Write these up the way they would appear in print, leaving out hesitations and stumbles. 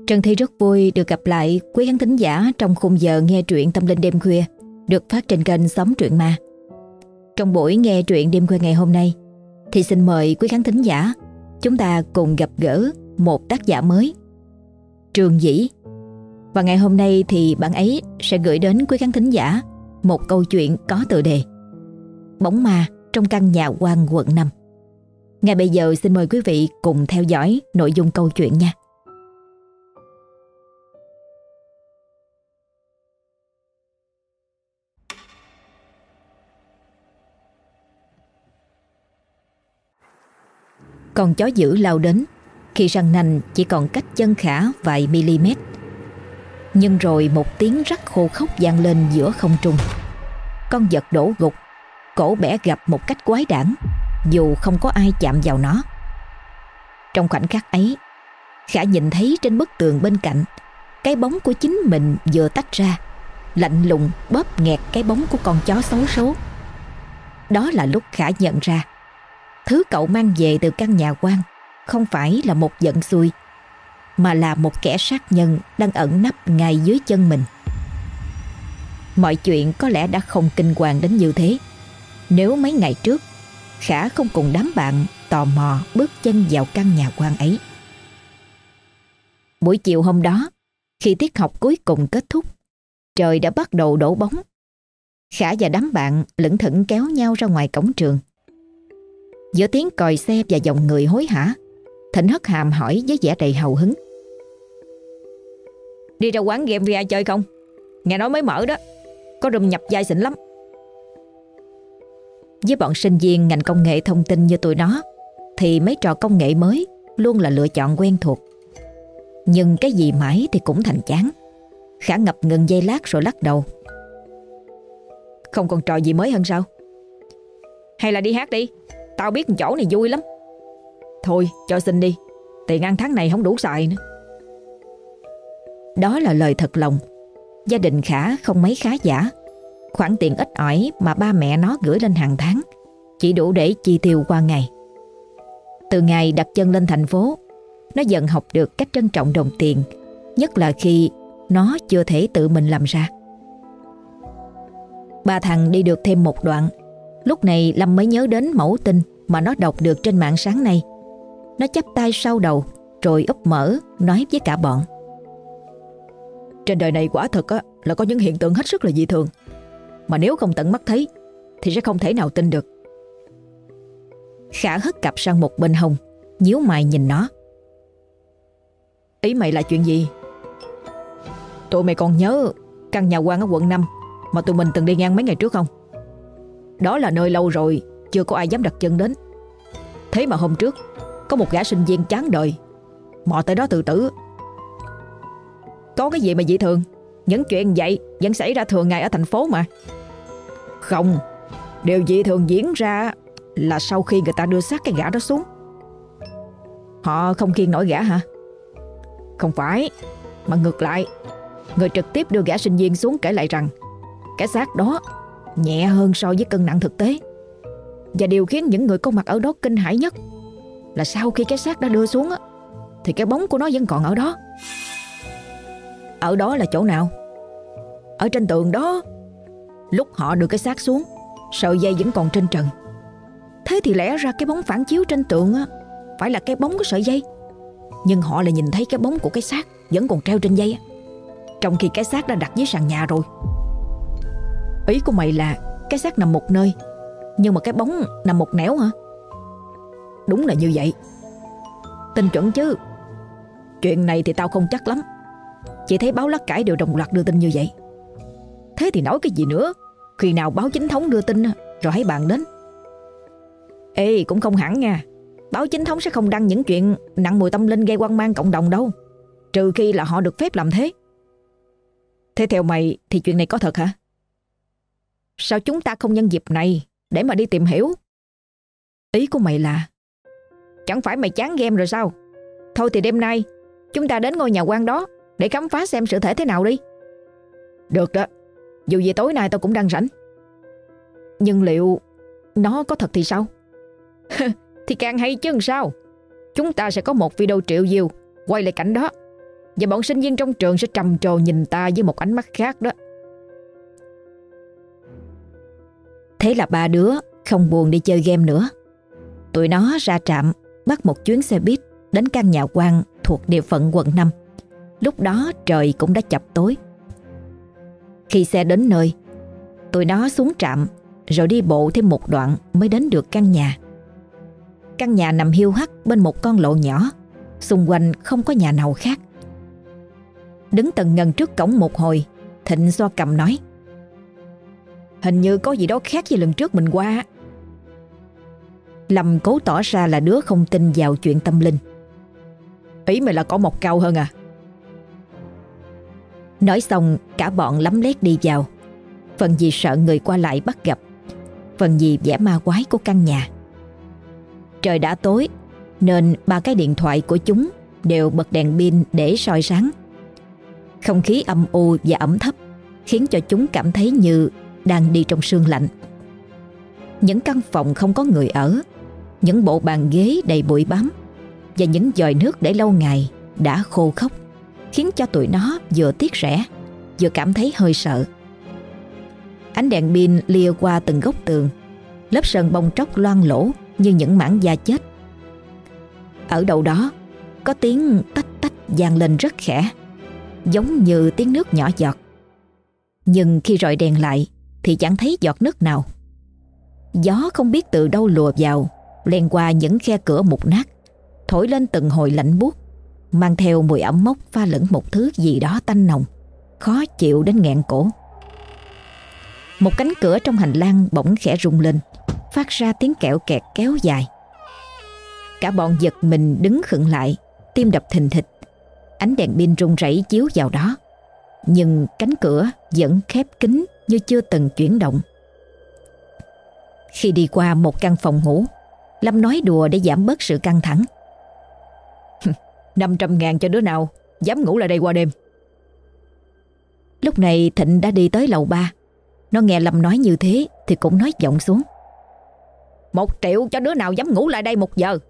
Trân Thi rất vui được gặp lại quý khán thính giả trong khung giờ nghe truyện Tâm Linh Đêm Khuya được phát trên kênh Xóm Truyện Ma. Trong buổi nghe truyện đêm khuya ngày hôm nay thì xin mời quý khán thính giả chúng ta cùng gặp gỡ một tác giả mới, Trường Dĩ. Và ngày hôm nay thì bạn ấy sẽ gửi đến quý khán thính giả một câu chuyện có tựa đề Bóng ma trong căn nhà hoang quận 5. Ngay bây giờ xin mời quý vị cùng theo dõi nội dung câu chuyện nha. Con chó dữ lao đến khi răng nanh chỉ còn cách chân Khả vài mm. Nhưng rồi một tiếng rắc khô khốc vang lên giữa không trung. Con vật đổ gục, cổ bẻ gập một cách quái đản, dù không có ai chạm vào nó. Trong khoảnh khắc ấy, Khả nhìn thấy trên bức tường bên cạnh cái bóng của chính mình vừa tách ra, lạnh lùng bóp nghẹt cái bóng của con chó xấu số. Đó là lúc Khả nhận ra thứ cậu mang về từ căn nhà hoang không phải là một vận xui, mà là một kẻ sát nhân đang ẩn nấp ngay dưới chân mình. Mọi chuyện có lẽ đã không kinh hoàng đến như thế nếu mấy ngày trước Khả không cùng đám bạn tò mò bước chân vào căn nhà hoang ấy. Buổi chiều hôm đó, khi tiết học cuối cùng kết thúc, trời đã bắt đầu đổ bóng. Khả và đám bạn lững thững kéo nhau ra ngoài cổng trường. Giữa tiếng còi xe và dòng người hối hả, Thịnh hất hàm hỏi với vẻ đầy hào hứng: "Đi ra quán game VR chơi không? Nghe nói mới mở đó, có room nhập vai xịn lắm." Với bọn sinh viên ngành công nghệ thông tin như tụi nó thì mấy trò công nghệ mới luôn là lựa chọn quen thuộc. Nhưng cái gì mãi thì cũng thành chán. Khả ngập ngừng giây lát rồi lắc đầu: "Không còn trò gì mới hơn sao? Hay là đi hát đi, tao biết chỗ này vui lắm." "Thôi cho xin đi, tiền ăn tháng này không đủ xài nữa." Đó là lời thật lòng. Gia đình Khả không mấy khá giả. Khoản tiền ít ỏi mà ba mẹ nó gửi lên hàng tháng chỉ đủ để chi tiêu qua ngày. Từ ngày đặt chân lên thành phố, nó dần học được cách trân trọng đồng tiền, nhất là khi nó chưa thể tự mình làm ra. Ba thằng đi được thêm một đoạn, lúc này Lâm mới nhớ đến mẫu tin mà nó đọc được trên mạng sáng nay. Nó chắp tay sau đầu rồi úp mở nói với cả bọn: "Trên đời này quả thật là có những hiện tượng hết sức là dị thường, mà nếu không tận mắt thấy thì sẽ không thể nào tin được." Khả hất cặp sang một bên hông, nhíu mày nhìn nó: "Ý mày là chuyện gì?" "Tụi mày còn nhớ căn nhà hoang ở quận 5 mà tụi mình từng đi ngang mấy ngày trước không? Đó là nơi lâu rồi chưa có ai dám đặt chân đến. Thế mà hôm trước có một gã sinh viên chán đời mò tới đó tự tử." "Có cái gì mà dị thường? Những chuyện vậy vẫn xảy ra thường ngày ở thành phố mà." "Không, điều dị thường diễn ra là sau khi người ta đưa xác cái gã đó xuống." "Họ không khiêng nổi gã hả?" "Không phải, mà ngược lại, người trực tiếp đưa gã sinh viên xuống kể lại rằng cái xác đó nhẹ hơn so với cân nặng thực tế. Và điều khiến những người có mặt ở đó kinh hãi nhất là sau khi cái xác đã đưa xuống thì cái bóng của nó vẫn còn ở đó." "Ở đó là chỗ nào?" "Ở trên tường đó. Lúc họ đưa cái xác xuống, sợi dây vẫn còn trên trần. Thế thì lẽ ra cái bóng phản chiếu trên tường phải là cái bóng của sợi dây, nhưng họ lại nhìn thấy cái bóng của cái xác vẫn còn treo trên dây, trong khi cái xác đã đặt dưới sàn nhà rồi." "Ý của mày là cái xác nằm một nơi, nhưng mà cái bóng nằm một nẻo hả?" "Đúng là như vậy." "Tin chuẩn chứ?" "Chuyện này thì tao không chắc lắm, chỉ thấy báo lá cải đều đồng loạt đưa tin như vậy." "Thế thì nói cái gì nữa, khi nào báo chính thống đưa tin rồi hãy bàn đến." "Ê, cũng không hẳn nha. Báo chính thống sẽ không đăng những chuyện nặng mùi tâm linh gây hoang mang cộng đồng đâu, trừ khi là họ được phép làm thế." "Thế theo mày thì chuyện này có thật hả?" "Sao chúng ta không nhân dịp này để mà đi tìm hiểu?" "Ý của mày là chẳng phải mày chán game rồi sao? Thôi thì đêm nay chúng ta đến ngôi nhà hoang đó để khám phá xem sự thể thế nào đi." "Được đó, dù gì tối nay tao cũng đang rảnh." "Nhưng liệu nó có thật thì sao?" "Thì càng hay chứ làm sao. Chúng ta sẽ có một video triệu view quay lại cảnh đó. và bọn sinh viên trong trường sẽ trầm trồ nhìn ta với một ánh mắt khác đó. Thế là ba đứa không buồn đi chơi game nữa. Tụi nó ra trạm bắt một chuyến xe buýt đến căn nhà hoang thuộc địa phận quận 5. Lúc đó trời cũng đã chập tối. Khi xe đến nơi, tụi nó xuống trạm rồi đi bộ thêm một đoạn mới đến được căn nhà. Căn nhà nằm hiu hắt bên một con lộ nhỏ, xung quanh không có nhà nào khác. Đứng tần ngần trước cổng một hồi, Thịnh xoa cằm nói: hình như có gì đó khác với lần trước mình qua. Lâm cố tỏ ra là đứa không tin vào chuyện tâm linh. Ý mày là có mọc cao hơn à? Nói xong cả bọn lấm lét đi vào, phần vì sợ người qua lại bắt gặp, phần vì vẻ ma quái của căn nhà. Trời đã tối nên ba cái điện thoại của chúng đều bật đèn pin để soi sáng. Không khí âm u và ẩm thấp khiến cho chúng cảm thấy như đang đi trong sương lạnh. Những căn phòng không có người ở, những bộ bàn ghế đầy bụi bám và những vòi nước để lâu ngày đã khô khốc khiến cho tụi nó vừa tiếc rẻ vừa cảm thấy hơi sợ. Ánh đèn pin lia qua từng góc tường, lớp sân bong tróc loang lổ như những mảng da chết. Ở đâu đó có tiếng tách tách vang lên rất khẽ, giống như tiếng nước nhỏ giọt. Nhưng khi rọi đèn lại thì chẳng thấy giọt nước nào. Gió không biết từ đâu lùa vào, len qua những khe cửa mục nát, thổi lên từng hồi lạnh buốt, mang theo mùi ẩm mốc pha lẫn một thứ gì đó tanh nồng, khó chịu đến nghẹn cổ. Một cánh cửa trong hành lang bỗng khẽ rung lên, phát ra tiếng kẹo kẹt kéo dài. Cả bọn giật mình đứng khựng lại, tim đập thình thịch. Ánh đèn pin rung rẩy chiếu vào đó, nhưng cánh cửa vẫn khép kín như chưa từng chuyển động. Khi đi qua một căn phòng ngủ, Lâm nói đùa để giảm bớt sự căng thẳng: 500.000 cho đứa nào dám ngủ lại đây qua đêm. Lúc này Thịnh đã đi tới lầu 3. Nó nghe Lâm nói như thế thì cũng nói vọng xuống: 1 triệu cho đứa nào dám ngủ lại đây 1 giờ.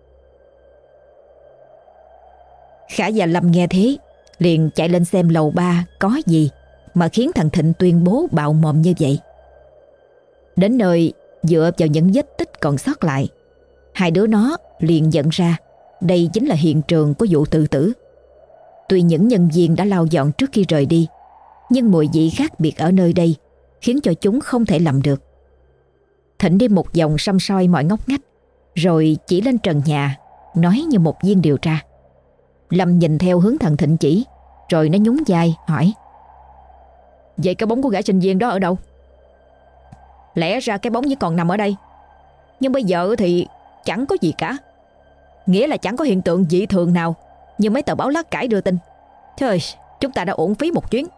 Khả và Lâm nghe thế liền chạy lên xem lầu 3 có gì mà khiến thằng Thịnh tuyên bố bạo mồm như vậy. Đến nơi, dựa vào những vết tích còn sót lại, hai đứa nó liền nhận ra đây chính là hiện trường của vụ tự tử. Tuy những nhân viên đã lau dọn trước khi rời đi, nhưng mùi vị khác biệt ở nơi đây khiến cho chúng không thể làm được. Thịnh đi một vòng săm soi mọi ngóc ngách, rồi chỉ lên trần nhà, nói như một viên điều tra. Lâm nhìn theo hướng thằng Thịnh chỉ, rồi nó nhún vai hỏi: vậy cái bóng của gã sinh viên đó ở đâu? Lẽ ra cái bóng chỉ còn nằm ở đây, nhưng bây giờ thì chẳng có gì cả. Nghĩa là chẳng có hiện tượng dị thường nào như mấy tờ báo lá cải đưa tin. Trời, chúng ta đã uổng phí một chuyến.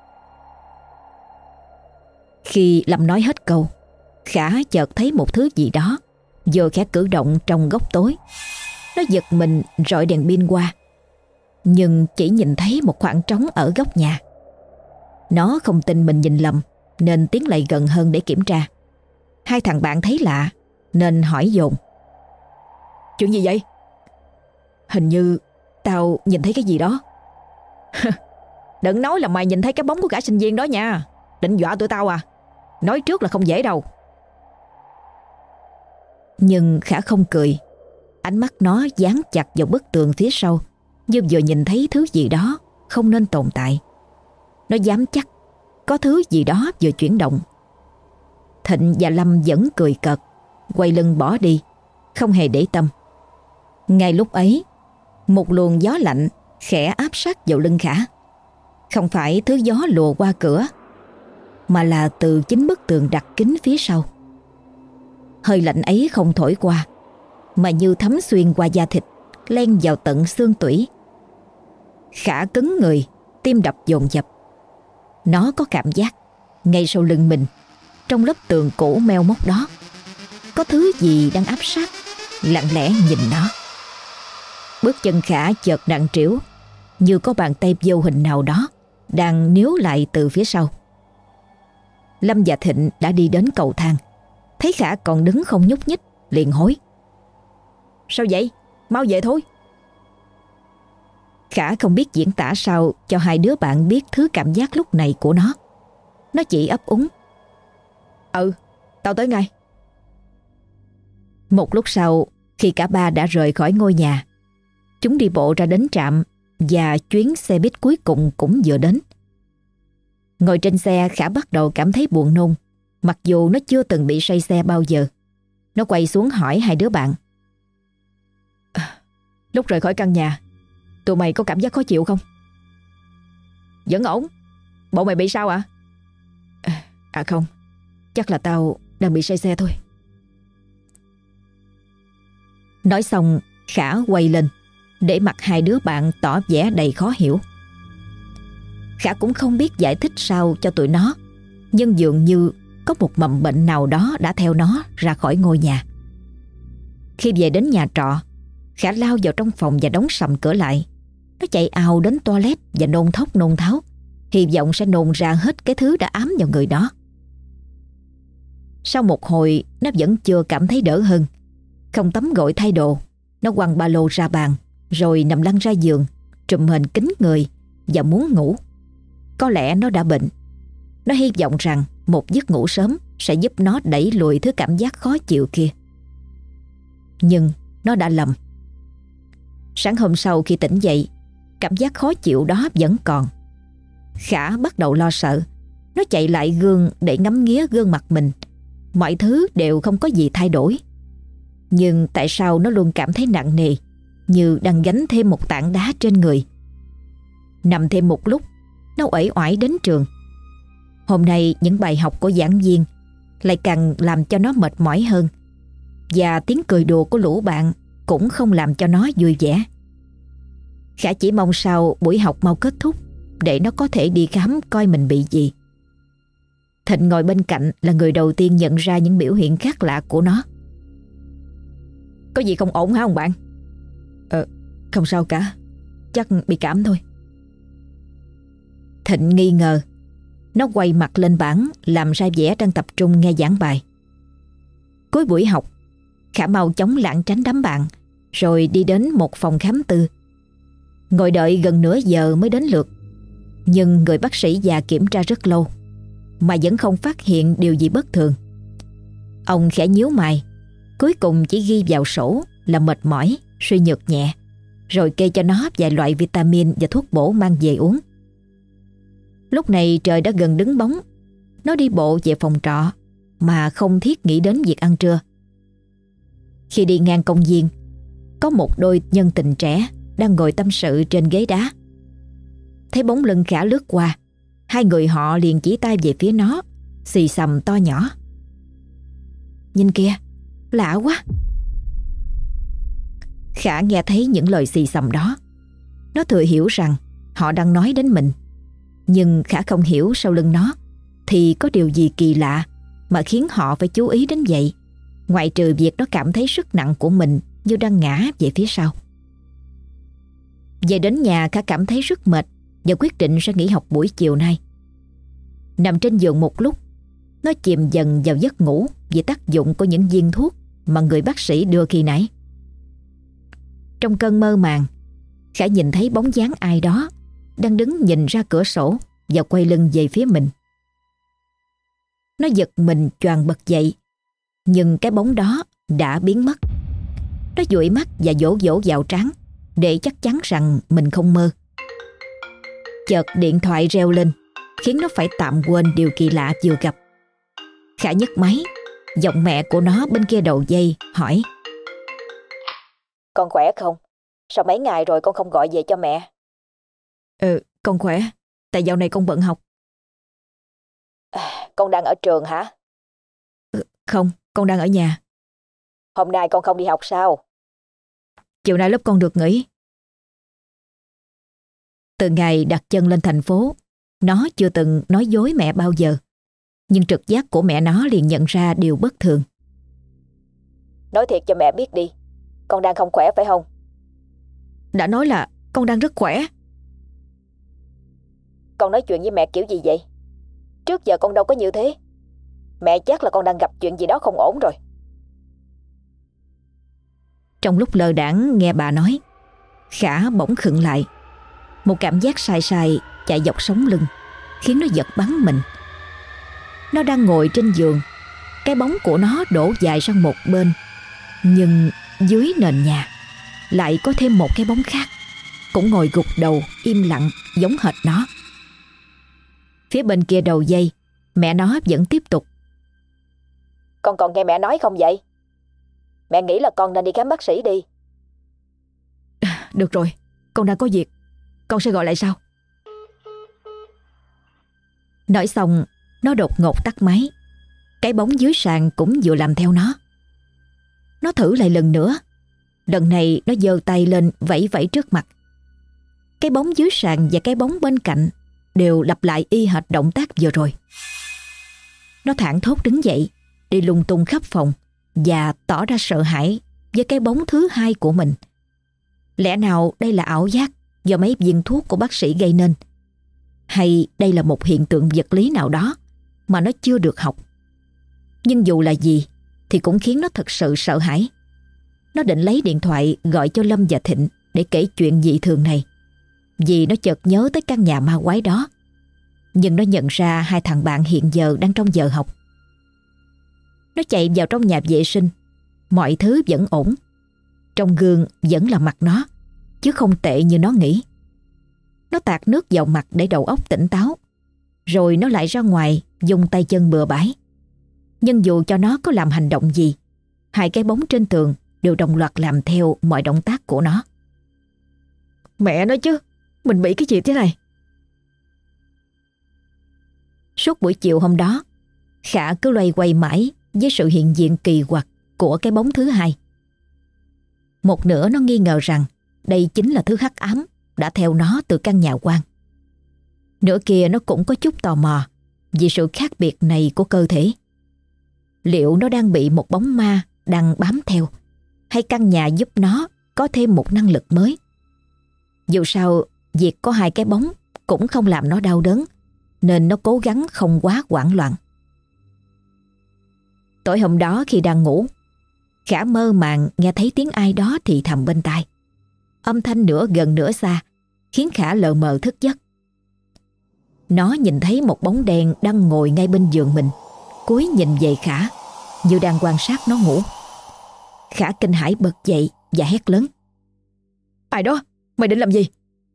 Khi Lâm nói hết câu, Khả chợt thấy một thứ gì đó vừa khẽ cử động trong góc tối. Nó giật mình rọi đèn pin qua, nhưng chỉ nhìn thấy một khoảng trống ở góc nhà. Nó không tin mình nhìn lầm nên tiến lại gần hơn để kiểm tra. Hai thằng bạn thấy lạ nên hỏi dồn: chuyện gì vậy? Hình như tao nhìn thấy cái gì đó. Đừng nói là mày nhìn thấy cái bóng của gã sinh viên đó nha. Định dọa tụi tao à? Nói trước là không dễ đâu. Nhưng Khả không cười. Ánh mắt nó dán chặt vào bức tường phía sau, như vừa nhìn thấy thứ gì đó không nên tồn tại. Nó dám chắc có thứ gì đó vừa chuyển động. Thịnh và Lâm vẫn cười cợt, quay lưng bỏ đi, không hề để tâm. Ngay lúc ấy, một luồng gió lạnh khẽ áp sát vào lưng Khả. Không phải thứ gió lùa qua cửa, mà là từ chính bức tường đặc kín phía sau. Hơi lạnh ấy không thổi qua, mà như thấm xuyên qua da thịt, len vào tận xương tủy. Khả cứng người, tim đập dồn dập. Nó có cảm giác ngay sau lưng mình, trong lớp tường cũ meo móc đó, có thứ gì đang áp sát, lặng lẽ nhìn nó. Bước chân Khả chợt nặng trĩu, như có bàn tay vô hình nào đó đang níu lại từ phía sau. Lâm và Thịnh đã đi đến cầu thang, thấy Khả còn đứng không nhúc nhích, liền hối: sao vậy? Mau về thôi. Khả không biết diễn tả sao cho hai đứa bạn biết thứ cảm giác lúc này của nó. Nó chỉ ấp úng: "Ừ, tao tới ngay." Một lúc sau, khi cả ba đã rời khỏi ngôi nhà, chúng đi bộ ra đến trạm và chuyến xe buýt cuối cùng cũng vừa đến. Ngồi trên xe, Khả bắt đầu cảm thấy buồn nôn, mặc dù nó chưa từng bị say xe bao giờ. Nó quay xuống hỏi hai đứa bạn: "Lúc rời khỏi căn nhà, tụi mày có cảm giác khó chịu không?" "Vẫn ổn. Bộ mày bị sao ạ?" À không, chắc là tao đang bị say xe thôi." Nói xong, Khả quay lên để mặt hai đứa bạn tỏ vẻ đầy khó hiểu. Khả cũng không biết giải thích sao cho tụi nó, nhưng dường như có một mầm bệnh nào đó đã theo nó ra khỏi ngôi nhà. Khi về đến nhà trọ, Khả lao vào trong phòng và đóng sầm cửa lại. Nó chạy ào đến toilet và nôn thốc nôn tháo, hy vọng sẽ nôn ra hết cái thứ đã ám vào người đó. Sau một hồi, nó vẫn chưa cảm thấy đỡ hơn. Không tắm gội thay đồ, nó quăng ba lô ra bàn, rồi nằm lăn ra giường, trùm mền kín người và muốn ngủ. Có lẽ nó đã bệnh. Nó hy vọng rằng một giấc ngủ sớm sẽ giúp nó đẩy lùi thứ cảm giác khó chịu kia. Nhưng nó đã lầm. Sáng hôm sau khi tỉnh dậy, cảm giác khó chịu đó vẫn còn. Khả bắt đầu lo sợ. Nó chạy lại gương để ngắm nghía gương mặt mình. Mọi thứ đều không có gì thay đổi. Nhưng tại sao nó luôn cảm thấy nặng nề, như đang gánh thêm một tảng đá trên người. Nằm thêm một lúc, nó uể oải đến trường. Hôm nay những bài học của giảng viên lại càng làm cho nó mệt mỏi hơn. Và tiếng cười đùa của lũ bạn cũng không làm cho nó vui vẻ. Khả chỉ mong sao buổi học mau kết thúc để nó có thể đi khám coi mình bị gì. Thịnh ngồi bên cạnh là người đầu tiên nhận ra những biểu hiện khác lạ của nó. "Có gì không ổn hả ông bạn?" Không sao cả, chắc bị cảm thôi." Thịnh nghi ngờ. Nó quay mặt lên bảng làm ra vẻ đang tập trung nghe giảng bài. Cuối buổi học, Khả mau chóng lảng tránh đám bạn, rồi đi đến một phòng khám tư. Ngồi đợi gần nửa giờ mới đến lượt. Nhưng người bác sĩ già kiểm tra rất lâu mà vẫn không phát hiện điều gì bất thường. Ông khẽ nhíu mày, cuối cùng chỉ ghi vào sổ là mệt mỏi, suy nhược nhẹ, rồi kê cho nó vài loại vitamin và thuốc bổ mang về uống. Lúc này trời đã gần đứng bóng. Nó đi bộ về phòng trọ mà không thiết nghĩ đến việc ăn trưa. Khi đi ngang công viên, có một đôi nhân tình trẻ đang ngồi tâm sự trên ghế đá. Thấy bóng lưng Khả lướt qua, hai người họ liền chỉ tay về phía nó, xì xầm to nhỏ: "Nhìn kìa, lạ quá." Khả nghe thấy những lời xì xầm đó. Nó thừa hiểu rằng họ đang nói đến mình. Nhưng Khả không hiểu sau lưng nó thì có điều gì kỳ lạ mà khiến họ phải chú ý đến vậy, ngoại trừ việc nó cảm thấy sức nặng của mình như đang ngã về phía sau. Về đến nhà, Khả cảm thấy rất mệt và quyết định sẽ nghỉ học buổi chiều nay. Nằm trên giường một lúc, nó chìm dần vào giấc ngủ vì tác dụng của những viên thuốc mà người bác sĩ đưa khi nãy. Trong cơn mơ màng, Khả nhìn thấy bóng dáng ai đó đang đứng nhìn ra cửa sổ và quay lưng về phía mình. Nó giật mình choàng bật dậy, nhưng cái bóng đó đã biến mất. Nó dụi mắt và vỗ vỗ vào trán để chắc chắn rằng mình không mơ. Chợt điện thoại reo lên, khiến nó phải tạm quên điều kỳ lạ vừa gặp. Khả nhấc máy, giọng mẹ của nó bên kia đầu dây hỏi: "Con khỏe không? Sao mấy ngày rồi con không gọi về cho mẹ?" Con khỏe, tại dạo này con bận học." "Con đang ở trường hả?" Không, con đang ở nhà." "Hôm nay con không đi học sao?" "Chiều nay lớp con được nghỉ." Từ ngày đặt chân lên thành phố, nó chưa từng nói dối mẹ bao giờ. Nhưng trực giác của mẹ nó liền nhận ra điều bất thường. "Nói thiệt cho mẹ biết đi, con đang không khỏe phải không?" "Đã nói là con đang rất khỏe." "Con nói chuyện với mẹ kiểu gì vậy? Trước giờ con đâu có như thế. Mẹ chắc là con đang gặp chuyện gì đó không ổn rồi." Trong lúc lơ đãng nghe bà nói, Khả bỗng khựng lại. Một cảm giác sai sai chạy dọc sống lưng khiến nó giật bắn mình. Nó đang ngồi trên giường, cái bóng của nó đổ dài sang một bên, nhưng dưới nền nhà lại có thêm một cái bóng khác, cũng ngồi gục đầu im lặng giống hệt nó. Phía bên kia đầu dây, mẹ nó vẫn tiếp tục. Con còn nghe mẹ nói không vậy? Mẹ nghĩ là con nên đi khám bác sĩ đi. Được rồi, con đang có việc, con sẽ gọi lại sau. Nói xong, nó đột ngột tắt máy. Cái bóng dưới sàn cũng vừa làm theo nó. Nó thử lại lần nữa. Lần này nó giơ tay lên vẫy vẫy trước mặt. Cái bóng dưới sàn và cái bóng bên cạnh đều lặp lại y hệt động tác vừa rồi. Nó thảng thốt đứng dậy, đi lung tung khắp phòng và tỏ ra sợ hãi với cái bóng thứ hai của mình. Lẽ nào đây là ảo giác do mấy viên thuốc của bác sĩ gây nên? Hay đây là một hiện tượng vật lý nào đó mà nó chưa được học? Nhưng dù là gì thì cũng khiến nó thật sự sợ hãi. Nó định lấy điện thoại gọi cho Lâm và Thịnh để kể chuyện dị thường này, vì nó chợt nhớ tới căn nhà ma quái đó. Nhưng nó nhận ra hai thằng bạn hiện giờ đang trong giờ học. Nó chạy vào trong nhà vệ sinh. Mọi thứ vẫn ổn. Trong gương vẫn là mặt nó, chứ không tệ như nó nghĩ. Nó tạt nước vào mặt để đầu óc tỉnh táo. Rồi nó lại ra ngoài dùng tay chân bừa bãi. Nhưng dù cho nó có làm hành động gì, hai cái bóng trên tường đều đồng loạt làm theo mọi động tác của nó. Mẹ nói chứ, mình bị cái gì thế này? Suốt buổi chiều hôm đó, Khả cứ loay quay mãi với sự hiện diện kỳ quặc của cái bóng thứ hai. Một nửa nó nghi ngờ rằng đây chính là thứ hắc ám đã theo nó từ căn nhà quan. Nửa kia nó cũng có chút tò mò vì sự khác biệt này của cơ thể. Liệu nó đang bị một bóng ma đang bám theo, hay căn nhà giúp nó có thêm một năng lực mới? Dù sao, việc có hai cái bóng cũng không làm nó đau đớn, nên nó cố gắng không quá hoảng loạn. Tối hôm đó khi đang ngủ, Khả mơ màng nghe thấy tiếng ai đó thì thầm bên tai. Âm thanh nửa gần nửa xa khiến Khả lờ mờ thức giấc. Nó nhìn thấy một bóng đen đang ngồi ngay bên giường mình, cúi nhìn về Khả như đang quan sát nó ngủ. Khả kinh hãi bật dậy và hét lớn. Ai đó? Mày định làm gì?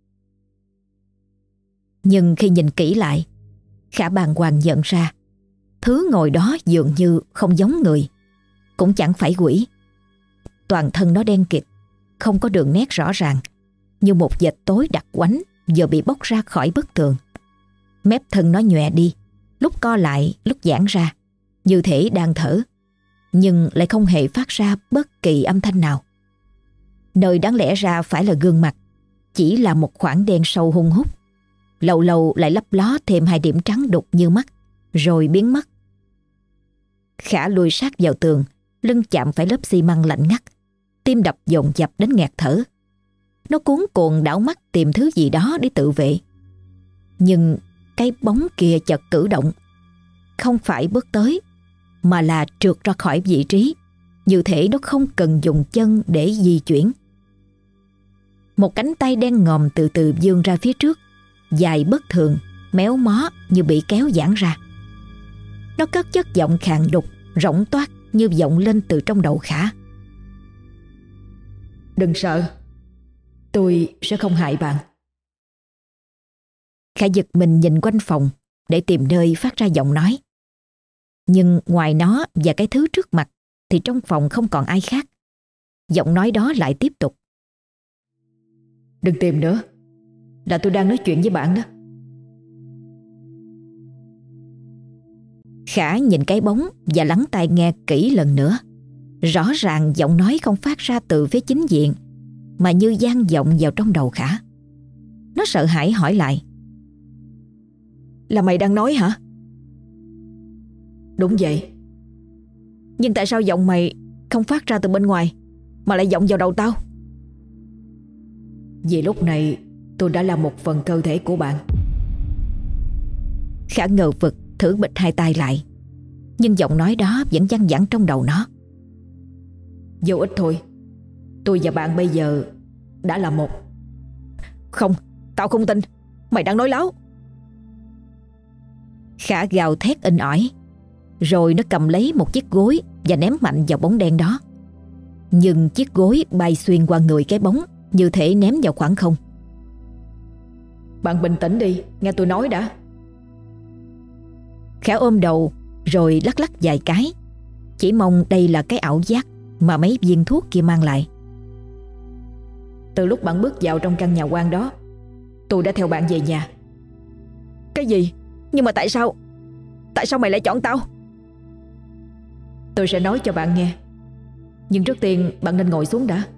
Nhưng khi nhìn kỹ lại, Khả bàng hoàng nhận ra thứ ngồi đó dường như không giống người, cũng chẳng phải quỷ. Toàn thân nó đen kịt, không có đường nét rõ ràng, như một vệt tối đặc quánh vừa bị bóc ra khỏi bức tường. Mép thân nó nhòe đi, lúc co lại, lúc giãn ra, như thể đang thở, nhưng lại không hề phát ra bất kỳ âm thanh nào. Nơi đáng lẽ ra phải là gương mặt chỉ là một khoảng đen sâu hun hút, lâu lâu lại lấp ló thêm hai điểm trắng đục như mắt, rồi biến mất. Khả lùi sát vào tường, lưng chạm phải lớp xi măng lạnh ngắt, tim đập dồn dập đến nghẹt thở. Nó cuống cuồng đảo mắt tìm thứ gì đó để tự vệ. Nhưng cái bóng kia chợt cử động, không phải bước tới, mà là trượt ra khỏi vị trí, như thể nó không cần dùng chân để di chuyển. Một cánh tay đen ngòm từ từ vươn ra phía trước, dài bất thường, méo mó như bị kéo giãn ra. Nó cất chất giọng khàn đục, rỗng toát như vọng lên từ trong đầu Khả. Đừng sợ, tôi sẽ không hại bạn. Khả giật mình nhìn quanh phòng để tìm nơi phát ra giọng nói. Nhưng ngoài nó và cái thứ trước mặt thì trong phòng không còn ai khác. Giọng nói đó lại tiếp tục. Đừng tìm nữa, là tôi đang nói chuyện với bạn đó. Khả nhìn cái bóng và lắng tai nghe kỹ lần nữa. Rõ ràng giọng nói không phát ra từ phía chính diện, mà như vang vọng vào trong đầu Khả. Nó sợ hãi hỏi lại. Là mày đang nói hả? Đúng vậy. Nhưng tại sao giọng mày không phát ra từ bên ngoài, mà lại vọng vào đầu tao? Vì lúc này tôi đã là một phần cơ thể của bạn. Khả ngờ vực thử bịt hai tay lại, nhưng giọng nói đó vẫn văng vẳng trong đầu nó. Vô ích thôi, tôi và bạn bây giờ đã là một. Không, Tao không tin. Mày đang nói láo. Khả gào thét inh ỏi, rồi nó cầm lấy một chiếc gối và ném mạnh vào bóng đen đó. Nhưng chiếc gối bay xuyên qua người cái bóng, như thể ném vào khoảng không. Bạn bình tĩnh đi, nghe tôi nói đã. Khả ôm đầu rồi lắc lắc vài cái, chỉ mong đây là cái ảo giác mà mấy viên thuốc kia mang lại. Từ lúc bạn bước vào trong căn nhà hoang đó, tôi đã theo bạn về nhà. Cái gì? Nhưng mà tại sao? Tại sao mày lại chọn tao? Tôi sẽ nói cho bạn nghe, nhưng trước tiên bạn nên ngồi xuống đã.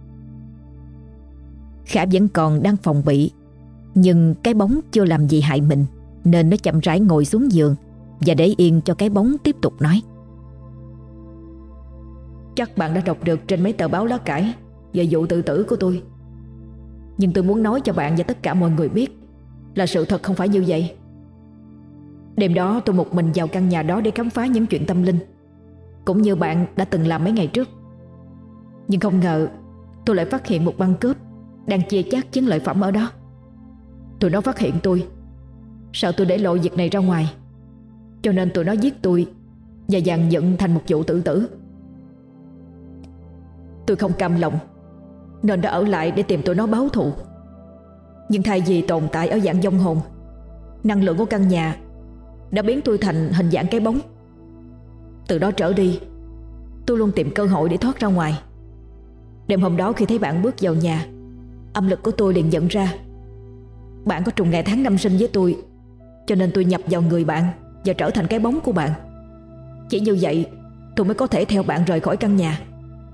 Khả vẫn còn đang phòng bị, nhưng cái bóng chưa làm gì hại mình, nên nó chậm rãi ngồi xuống giường và để yên cho cái bóng tiếp tục nói. Chắc bạn đã đọc được trên mấy tờ báo lá cải về vụ tự tử của tôi. Nhưng tôi muốn nói cho bạn và tất cả mọi người biết là sự thật không phải như vậy. Đêm đó tôi một mình vào căn nhà đó để khám phá những chuyện tâm linh, cũng như bạn đã từng làm mấy ngày trước. Nhưng không ngờ tôi lại phát hiện một băng cướp đang chia chác chiến lợi phẩm ở đó. Tụi nó phát hiện tôi, sợ tôi để lộ việc này ra ngoài, cho nên tụi nó giết tôi và dàn dựng thành một vụ tự tử. Tôi không cam lòng nên đã ở lại để tìm tụi nó báo thù. Nhưng thay vì tồn tại ở dạng vong hồn, năng lượng của căn nhà đã biến tôi thành hình dạng cái bóng. Từ đó trở đi, tôi luôn tìm cơ hội để thoát ra ngoài. Đêm hôm đó khi thấy bạn bước vào nhà, âm lực của tôi liền nhận ra bạn có trùng ngày tháng năm sinh với tôi, cho nên tôi nhập vào người bạn và trở thành cái bóng của bạn. Chỉ như vậy tôi mới có thể theo bạn rời khỏi căn nhà.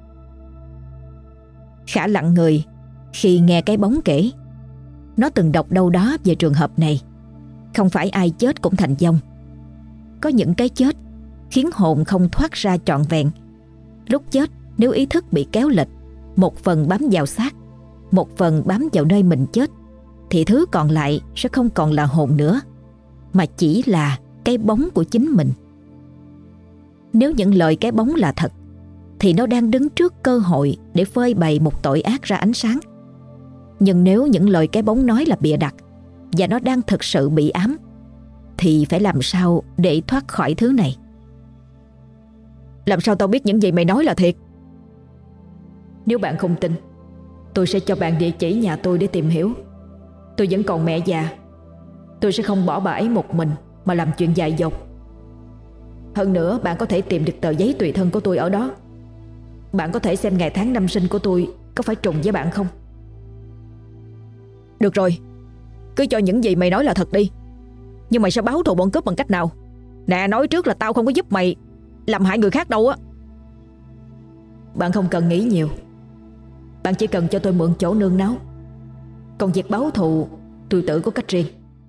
Khả lặng người khi nghe cái bóng kể. Nó từng đọc đâu đó về trường hợp này. Không phải ai chết cũng thành vong. Có những cái chết khiến hồn không thoát ra trọn vẹn. Lúc chết, nếu ý thức bị kéo lệch, một phần bám vào xác, một phần bám vào nơi mình chết, thì thứ còn lại sẽ không còn là hồn nữa, mà chỉ là cái bóng của chính mình. Nếu những lời cái bóng là thật, thì nó đang đứng trước cơ hội để phơi bày một tội ác ra ánh sáng. Nhưng nếu những lời cái bóng nói là bịa đặt và nó đang thực sự bị ám, thì phải làm sao để thoát khỏi thứ này? Làm sao tao biết những gì mày nói là thiệt? Nếu bạn không tin, tôi sẽ cho bạn địa chỉ nhà tôi để tìm hiểu. Tôi vẫn còn mẹ già, tôi sẽ không bỏ bà ấy một mình mà làm chuyện dài dột. Hơn nữa, bạn có thể tìm được tờ giấy tùy thân của tôi ở đó. Bạn có thể xem ngày tháng năm sinh của tôi có phải trùng với bạn không? Được rồi, cứ cho những gì mày nói là thật đi. Nhưng mày sẽ báo thù bọn cướp bằng cách nào? Nè, nói trước là tao không có giúp mày làm hại người khác đâu á. Bạn không cần nghĩ nhiều. Bạn chỉ cần cho tôi mượn chỗ nương náu. Còn việc báo thù, tôi tự có cách riêng.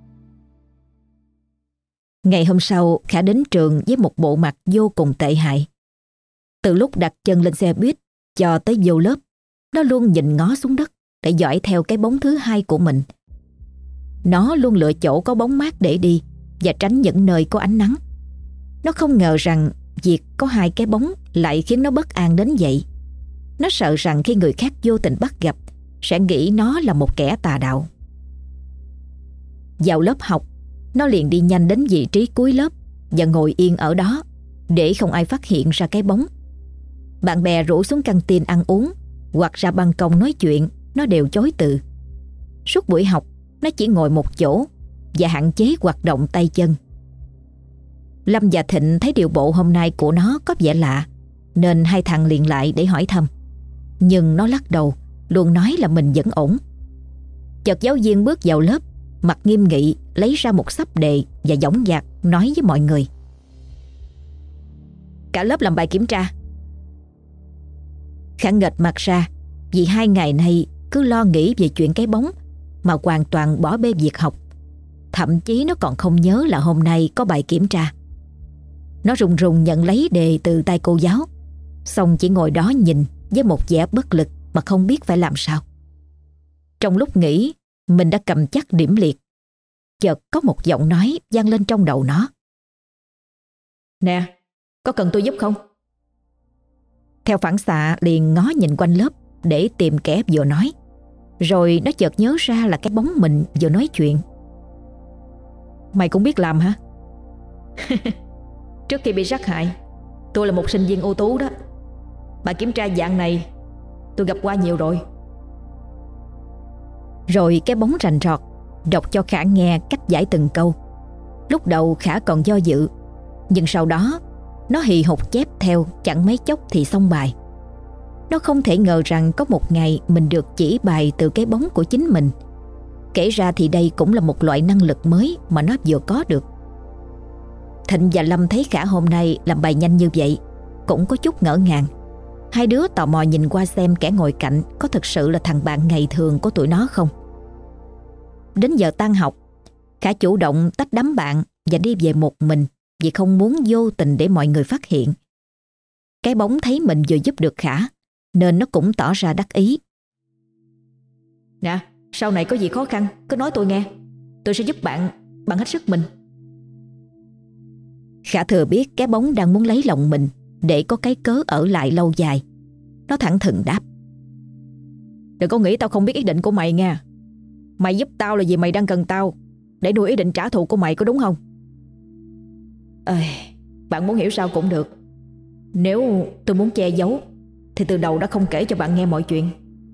Ngày hôm sau, Khả đến trường với một bộ mặt vô cùng tệ hại. Từ lúc đặt chân lên xe buýt cho tới vô lớp, nó luôn nhìn ngó xuống đất để dõi theo cái bóng thứ hai của mình. Nó luôn lựa chỗ có bóng mát để đi và tránh những nơi có ánh nắng. Nó không ngờ rằng việc có hai cái bóng lại khiến nó bất an đến vậy. Nó sợ rằng khi người khác vô tình bắt gặp sẽ nghĩ nó là một kẻ tà đạo. Vào lớp học, nó liền đi nhanh đến vị trí cuối lớp và ngồi yên ở đó để không ai phát hiện ra cái bóng. Bạn bè rủ xuống căng tin ăn uống hoặc ra ban công nói chuyện, nó đều chối từ. Suốt buổi học, nó chỉ ngồi một chỗ và hạn chế hoạt động tay chân. Lâm và Thịnh thấy điệu bộ hôm nay của nó có vẻ lạ, nên hai thằng liền lại để hỏi thăm. Nhưng nó lắc đầu, luôn nói là mình vẫn ổn. Chợt giáo viên bước vào lớp, mặt nghiêm nghị, lấy ra một sắp đề và dõng dạc nói với mọi người: Cả lớp làm bài kiểm tra. Khả nghệch mặt ra vì 2 ngày nay cứ lo nghĩ về chuyện cái bóng mà hoàn toàn bỏ bê việc học. Thậm chí nó còn không nhớ là hôm nay có bài kiểm tra. Nó run run nhận lấy đề từ tay cô giáo, xong chỉ ngồi đó nhìn với một vẻ bất lực mà không biết phải làm sao. Trong lúc nghĩ mình đã cầm chắc điểm liệt, chợt có một giọng nói vang lên trong đầu nó: Nè, có cần tôi giúp không? Theo phản xạ liền ngó nhìn quanh lớp để tìm kẻ vừa nói, Rồi nó chợt nhớ ra là cái bóng mình vừa nói chuyện. Mày cũng biết làm hả? Trước khi bị sát hại, tôi là một sinh viên ưu tú đó. Bài kiểm tra dạng này tôi gặp qua nhiều rồi. Rồi cái bóng rành rọt đọc cho Khả nghe cách giải từng câu. Lúc đầu Khả còn do dự, nhưng sau đó nó hì hục chép theo, chẳng mấy chốc thì xong bài. Nó không thể ngờ rằng có một ngày mình được chỉ bài từ cái bóng của chính mình. Kể ra thì đây cũng là một loại năng lực mới mà nó vừa có được. Thịnh và Lâm thấy Khả hôm nay làm bài nhanh như vậy cũng có chút ngỡ ngàng. Hai đứa tò mò nhìn qua xem kẻ ngồi cạnh có thực sự là thằng bạn ngày thường của tụi nó không. Đến giờ tan học, Khả chủ động tách đám bạn và đi về một mình vì không muốn vô tình để mọi người phát hiện. Cái bóng thấy mình vừa giúp được Khả nên nó cũng tỏ ra đắc ý. Nè, sau này có gì khó khăn cứ nói tôi nghe. Tôi sẽ giúp bạn bằng hết sức mình. Khả thừa biết cái bóng đang muốn lấy lòng mình để có cái cớ ở lại lâu dài. Nó thẳng thừng đáp. Đừng có nghĩ tao không biết ý định của mày nha. Mày giúp tao là vì mày đang cần tao để nuôi ý định trả thù của mày, có đúng không? Bạn muốn hiểu sao cũng được. Nếu tôi muốn che giấu thì từ đầu đã không kể cho bạn nghe mọi chuyện.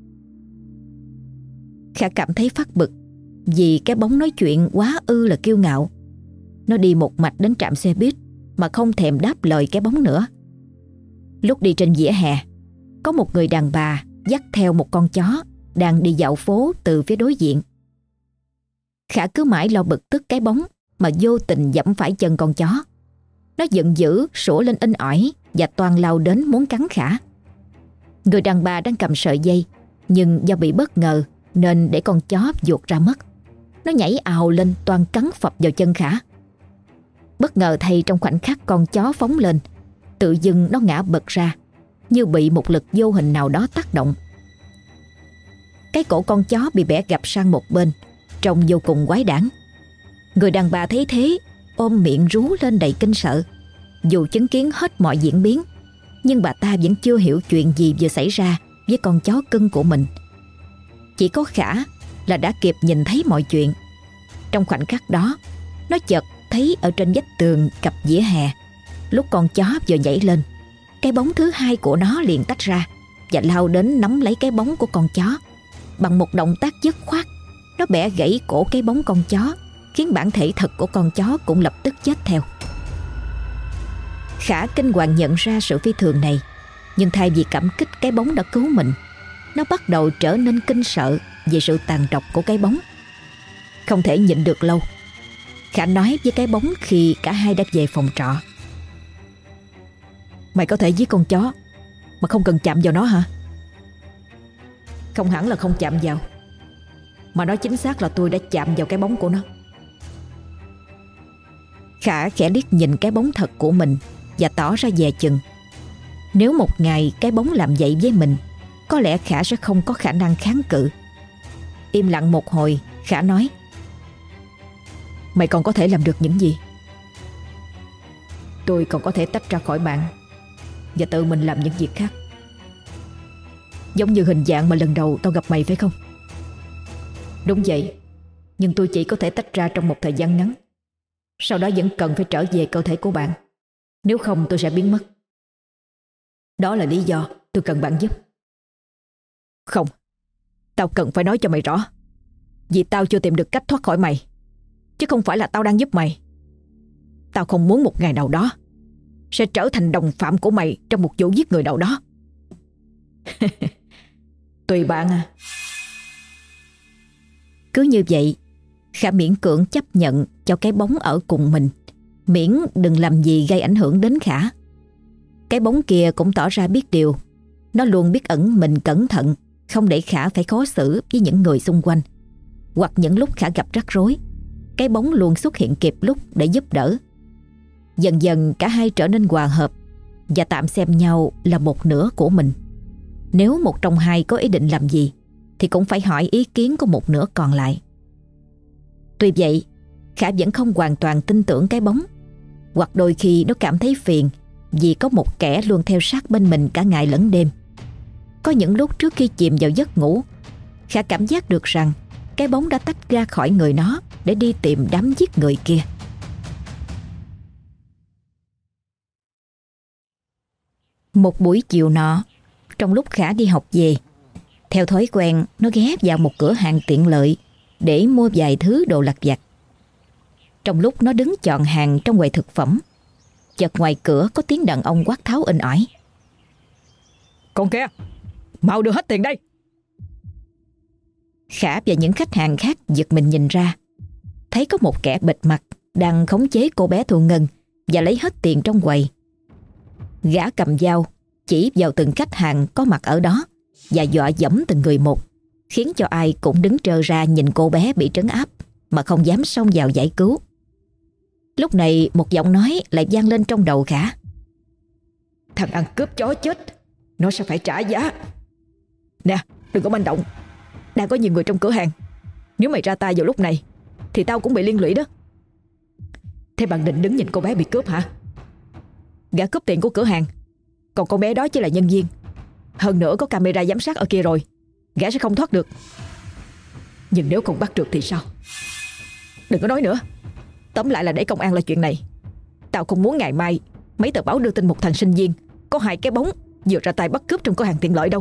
Khả cảm thấy phát bực vì cái bóng nói chuyện quá là kiêu ngạo. Nó đi một mạch đến trạm xe buýt mà không thèm đáp lời cái bóng nữa. Lúc đi trên vỉa hè, có một người đàn bà dắt theo một con chó đang đi dạo phố từ phía đối diện. Khả cứ mãi lo bực tức cái bóng mà vô tình giẫm phải chân con chó. Nó giận dữ sủa lên inh ỏi và toan lao đến muốn cắn Khả. Người đàn bà đang cầm sợi dây, nhưng do bị bất ngờ nên để con chó vụt ra mất. Nó nhảy ào lên toan cắn phập vào chân Khả. Bất ngờ thay trong khoảnh khắc con chó phóng lên, tự dưng nó ngã bật ra, như bị một lực vô hình nào đó tác động. Cái cổ con chó bị bẻ gập sang một bên, trông vô cùng quái đản. Người đàn bà thấy thế, ôm miệng rú lên đầy kinh sợ. Dù chứng kiến hết mọi diễn biến, nhưng bà ta vẫn chưa hiểu chuyện gì vừa xảy ra với con chó cưng của mình. Chỉ có Khả là đã kịp nhìn thấy mọi chuyện. Trong khoảnh khắc đó, nó chợt thấy ở trên vách tường cặp vỉa hè, lúc con chó vừa nhảy lên, cái bóng thứ hai của nó liền tách ra và lao đến nắm lấy cái bóng của con chó. Bằng một động tác dứt khoát, nó bẻ gãy cổ cái bóng con chó, khiến bản thể thật của con chó cũng lập tức chết theo. Khả kinh hoàng nhận ra sự phi thường này, nhưng thay vì cảm kích cái bóng đã cứu mình, nó bắt đầu trở nên kinh sợ về sự tàn độc của cái bóng. Không thể nhịn được lâu, Khả nói với cái bóng khi cả hai đã về phòng trọ. Mày có thể giết con chó mà không cần chạm vào nó hả? Không hẳn là không chạm vào, mà nói chính xác là tôi đã chạm vào cái bóng của nó. Khả khẽ liếc nhìn cái bóng thật của mình và tỏ ra dè chừng. Nếu một ngày cái bóng làm vậy với mình, có lẽ Khả sẽ không có khả năng kháng cự. Im lặng một hồi, Khả nói. Mày còn có thể làm được những gì? Tôi còn có thể tách ra khỏi bạn và tự mình làm những việc khác. Giống như hình dạng mà lần đầu tao gặp mày phải không? Đúng vậy, nhưng tôi chỉ có thể tách ra trong một thời gian ngắn. Sau đó vẫn cần phải trở về cơ thể của bạn. Nếu không tôi sẽ biến mất. Đó là lý do tôi cần bạn giúp. Không, tao cần phải nói cho mày rõ. Vì tao chưa tìm được cách thoát khỏi mày, chứ không phải là tao đang giúp mày. Tao không muốn một ngày nào đó sẽ trở thành đồng phạm của mày trong một vụ giết người nào đó. Tùy bạn à. Cứ như vậy, Khả miễn cưỡng chấp nhận cho cái bóng ở cùng mình, miễn đừng làm gì gây ảnh hưởng đến Khả. Cái bóng kia cũng tỏ ra biết điều. Nó luôn biết ẩn mình cẩn thận, không để Khả phải khó xử với những người xung quanh. Hoặc những lúc Khả gặp rắc rối, cái bóng luôn xuất hiện kịp lúc để giúp đỡ. Dần dần cả hai trở nên hòa hợp và tạm xem nhau là một nửa của mình. Nếu một trong hai có ý định làm gì thì cũng phải hỏi ý kiến của một nửa còn lại. Tuy vậy, Khả vẫn không hoàn toàn tin tưởng cái bóng. Hoặc đôi khi nó cảm thấy phiền vì có một kẻ luôn theo sát bên mình cả ngày lẫn đêm. Có những lúc trước khi chìm vào giấc ngủ, Khả cảm giác được rằng cái bóng đã tách ra khỏi người nó để đi tìm đám giết người kia. Một buổi chiều nọ, trong lúc Khả đi học về, theo thói quen nó ghé vào một cửa hàng tiện lợi để mua vài thứ đồ lặt vặt. Trong lúc nó đứng chọn hàng trong quầy thực phẩm, chợt ngoài cửa có tiếng đàn ông quát tháo inh ỏi: "Con kia, mau đưa hết tiền đây!" Khả và những khách hàng khác giật mình nhìn ra, thấy có một kẻ bịt mặt đang khống chế cô bé Thu Ngân và lấy hết tiền trong quầy. Gã cầm dao chỉ vào từng khách hàng có mặt ở đó và dọa dẫm từng người một, khiến cho ai cũng đứng trơ ra nhìn cô bé bị trấn áp mà không dám xông vào giải cứu. Lúc này một giọng nói lại vang lên trong đầu Khả: "Thằng ăn cướp chó chết, nó sẽ phải trả giá. Nè, đừng có manh động, đang có nhiều người trong cửa hàng. Nếu mày ra tay vào lúc này thì tao cũng bị liên lụy đó." "Thế bạn định đứng nhìn cô bé bị cướp hả? Gã cướp tiền của cửa hàng, còn con bé đó chỉ là nhân viên. Hơn nữa có camera giám sát ở kia rồi, gã sẽ không thoát được. Nhưng nếu không bắt được thì sao? Đừng có nói nữa. Tóm lại là để công an lo chuyện này. Tao không muốn ngày mai mấy tờ báo đưa tin một thằng sinh viên có 2 cái bóng vừa ra tay bắt cướp trong cửa hàng tiện lợi đâu."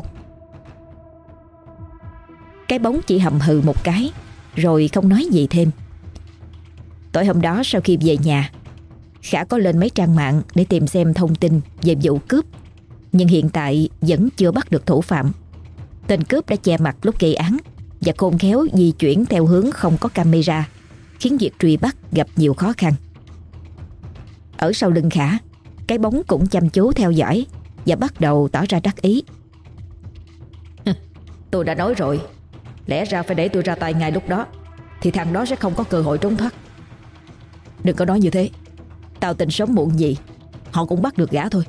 Cái bóng chỉ hầm hừ một cái rồi không nói gì thêm. Tối hôm đó sau khi về nhà, Khả có lên mấy trang mạng để tìm xem thông tin về vụ cướp, nhưng hiện tại vẫn chưa bắt được thủ phạm. Tên cướp đã che mặt lúc gây án và khôn khéo di chuyển theo hướng không có camera, khiến việc truy bắt gặp nhiều khó khăn. Ở sau lưng Khả, cái bóng cũng chăm chú theo dõi và bắt đầu tỏ ra đắc ý: "Tôi đã nói rồi, lẽ ra phải để tôi ra tay ngay lúc đó thì thằng đó sẽ không có cơ hội trốn thoát. Đừng có nói như thế. Tao tin sớm muộn gì họ cũng bắt được gã thôi."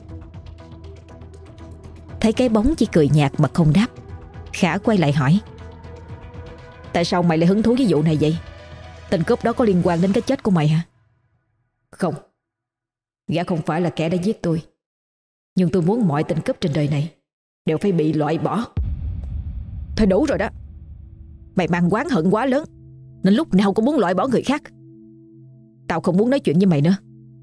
Thấy cái bóng chỉ cười nhạt mà không đáp, Khả quay lại hỏi: "Tại sao mày lại hứng thú với vụ này vậy? Tên cướp đó có liên quan đến cái chết của mày hả?" "Không, gã không phải là kẻ đã giết tôi. Nhưng tôi muốn mọi tên cướp trên đời này đều phải bị loại bỏ." "Thôi đủ rồi đó. Mày mang oán hận quá lớn nên lúc nào cũng muốn loại bỏ người khác. Tao không muốn nói chuyện với mày nữa."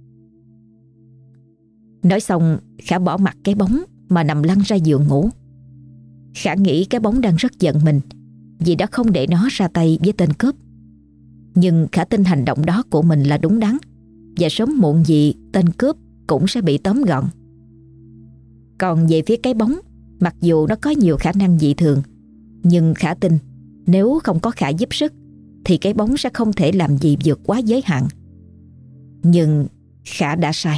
Nói xong, Khả bỏ mặt cái bóng mà nằm lăn ra giường ngủ. Khả nghĩ cái bóng đang rất giận mình vì đã không để nó ra tay với tên cướp. Nhưng Khả tin hành động đó của mình là đúng đắn, và sớm muộn gì tên cướp cũng sẽ bị tóm gọn. Còn về phía cái bóng, mặc dù nó có nhiều khả năng dị thường, nhưng Khả tin nếu không có Khả giúp sức thì cái bóng sẽ không thể làm gì vượt quá giới hạn. Nhưng Khả đã sai.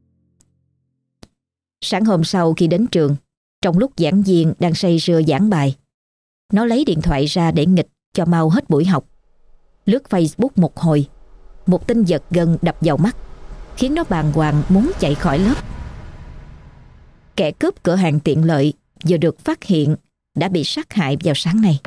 Sáng hôm sau khi đến trường, trong lúc giảng viên đang say sưa giảng bài, nó lấy điện thoại ra để nghịch cho mau hết buổi học. Lướt Facebook một hồi, một tin giật gân đập vào mắt, khiến nó bàng hoàng muốn chạy khỏi lớp. Kẻ cướp cửa hàng tiện lợi vừa được phát hiện đã bị sát hại vào sáng nay.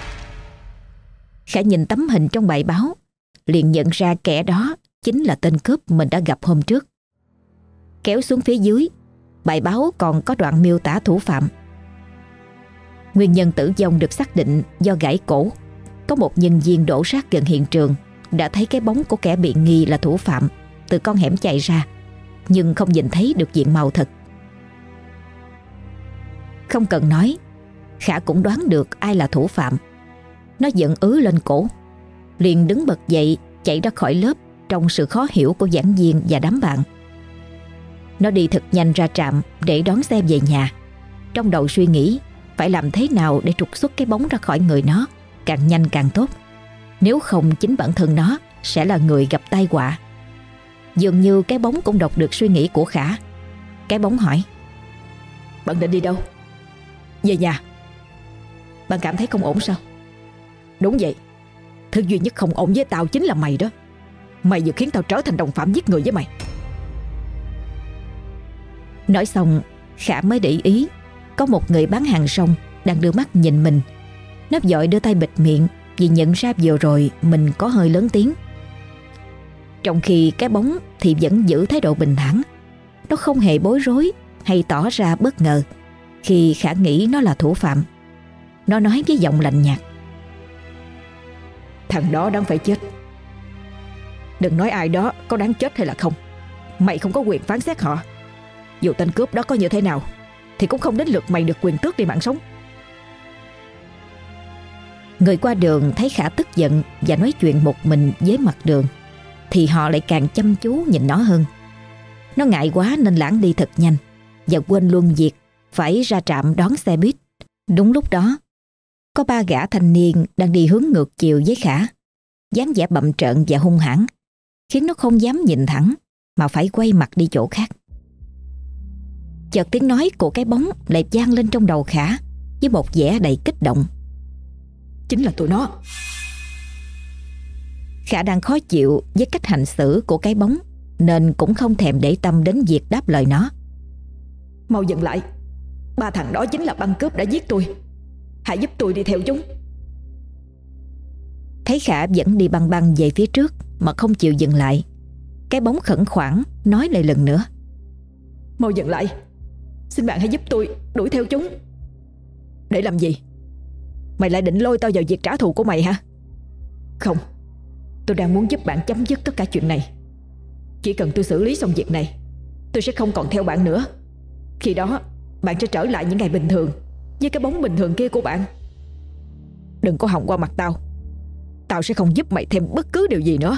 Khả nhìn tấm hình trong bài báo, liền nhận ra kẻ đó chính là tên cướp mình đã gặp hôm trước. Kéo xuống phía dưới, bài báo còn có đoạn miêu tả thủ phạm. Nguyên nhân tử vong được xác định do gãy cổ. Có một nhân viên đổ rác gần hiện trường đã thấy cái bóng của kẻ bị nghi là thủ phạm từ con hẻm chạy ra, nhưng không nhìn thấy được diện mạo thật. Không cần nói, Khả cũng đoán được ai là thủ phạm. Nó giận ứ lên cổ, liền đứng bật dậy chạy ra khỏi lớp trong sự khó hiểu của giảng viên và đám bạn. Nó đi thật nhanh ra trạm để đón xe về nhà, trong đầu suy nghĩ phải làm thế nào để trục xuất cái bóng ra khỏi người nó, càng nhanh càng tốt. Nếu không chính bản thân nó sẽ là người gặp tai họa. Dường như cái bóng cũng đọc được suy nghĩ của Khả. Cái bóng hỏi: "Bạn định đi đâu?" "Về nhà." "Bạn cảm thấy không ổn sao?" "Đúng vậy. Thứ duy nhất không ổn với tao chính là mày đó. Mày vừa khiến tao trở thành đồng phạm giết người với mày." Nói xong, Khả mới để ý có một người bán hàng rong đang đưa mắt nhìn mình. Nó vội đưa tay bịt miệng vì nhận ra vừa rồi mình có hơi lớn tiếng. Trong khi cái bóng thì vẫn giữ thái độ bình thản. Nó không hề bối rối hay tỏ ra bất ngờ khi Khả nghĩ nó là thủ phạm. Nó nói với giọng lạnh nhạt: Thằng đó đáng phải chết. Đừng nói ai đó có đáng chết hay là không. Mày không có quyền phán xét họ. Dù tên cướp đó có như thế nào thì cũng không đến lượt mày được quyền tước đi mạng sống. Người qua đường thấy Khả tức giận và nói chuyện một mình với mặt đường thì họ lại càng chăm chú nhìn nó hơn. Nó ngại quá nên lảng đi thật nhanh và quên luôn việc phải ra trạm đón xe buýt. Đúng lúc đó, có 3 gã thanh niên đang đi hướng ngược chiều với Khả, dáng vẻ bặm trợn và hung hãn, khiến nó không dám nhìn thẳng mà phải quay mặt đi chỗ khác. Chợt tiếng nói của cái bóng lại vang lên trong đầu Khả với một vẻ đầy kích động. Chính là tụi nó. Khả đang khó chịu với cách hành xử của cái bóng nên cũng không thèm để tâm đến việc đáp lời nó. Mau dừng lại. 3 thằng đó chính là băng cướp đã giết tôi. Hãy giúp tôi đi theo chúng. Thấy Khả vẫn đi băng băng về phía trước mà không chịu dừng lại, cái bóng khẩn khoản nói lại lần nữa. Mau dừng lại. Xin bạn hãy giúp tôi đuổi theo chúng. Để làm gì? Mày lại định lôi tao vào việc trả thù của mày hả? Không, tôi đang muốn giúp bạn chấm dứt tất cả chuyện này. Chỉ cần tôi xử lý xong việc này, tôi sẽ không còn theo bạn nữa. Khi đó bạn sẽ trở lại những ngày bình thường với cái bóng bình thường kia của bạn. Đừng có hòng qua mặt tao. Tao sẽ không giúp mày thêm bất cứ điều gì nữa.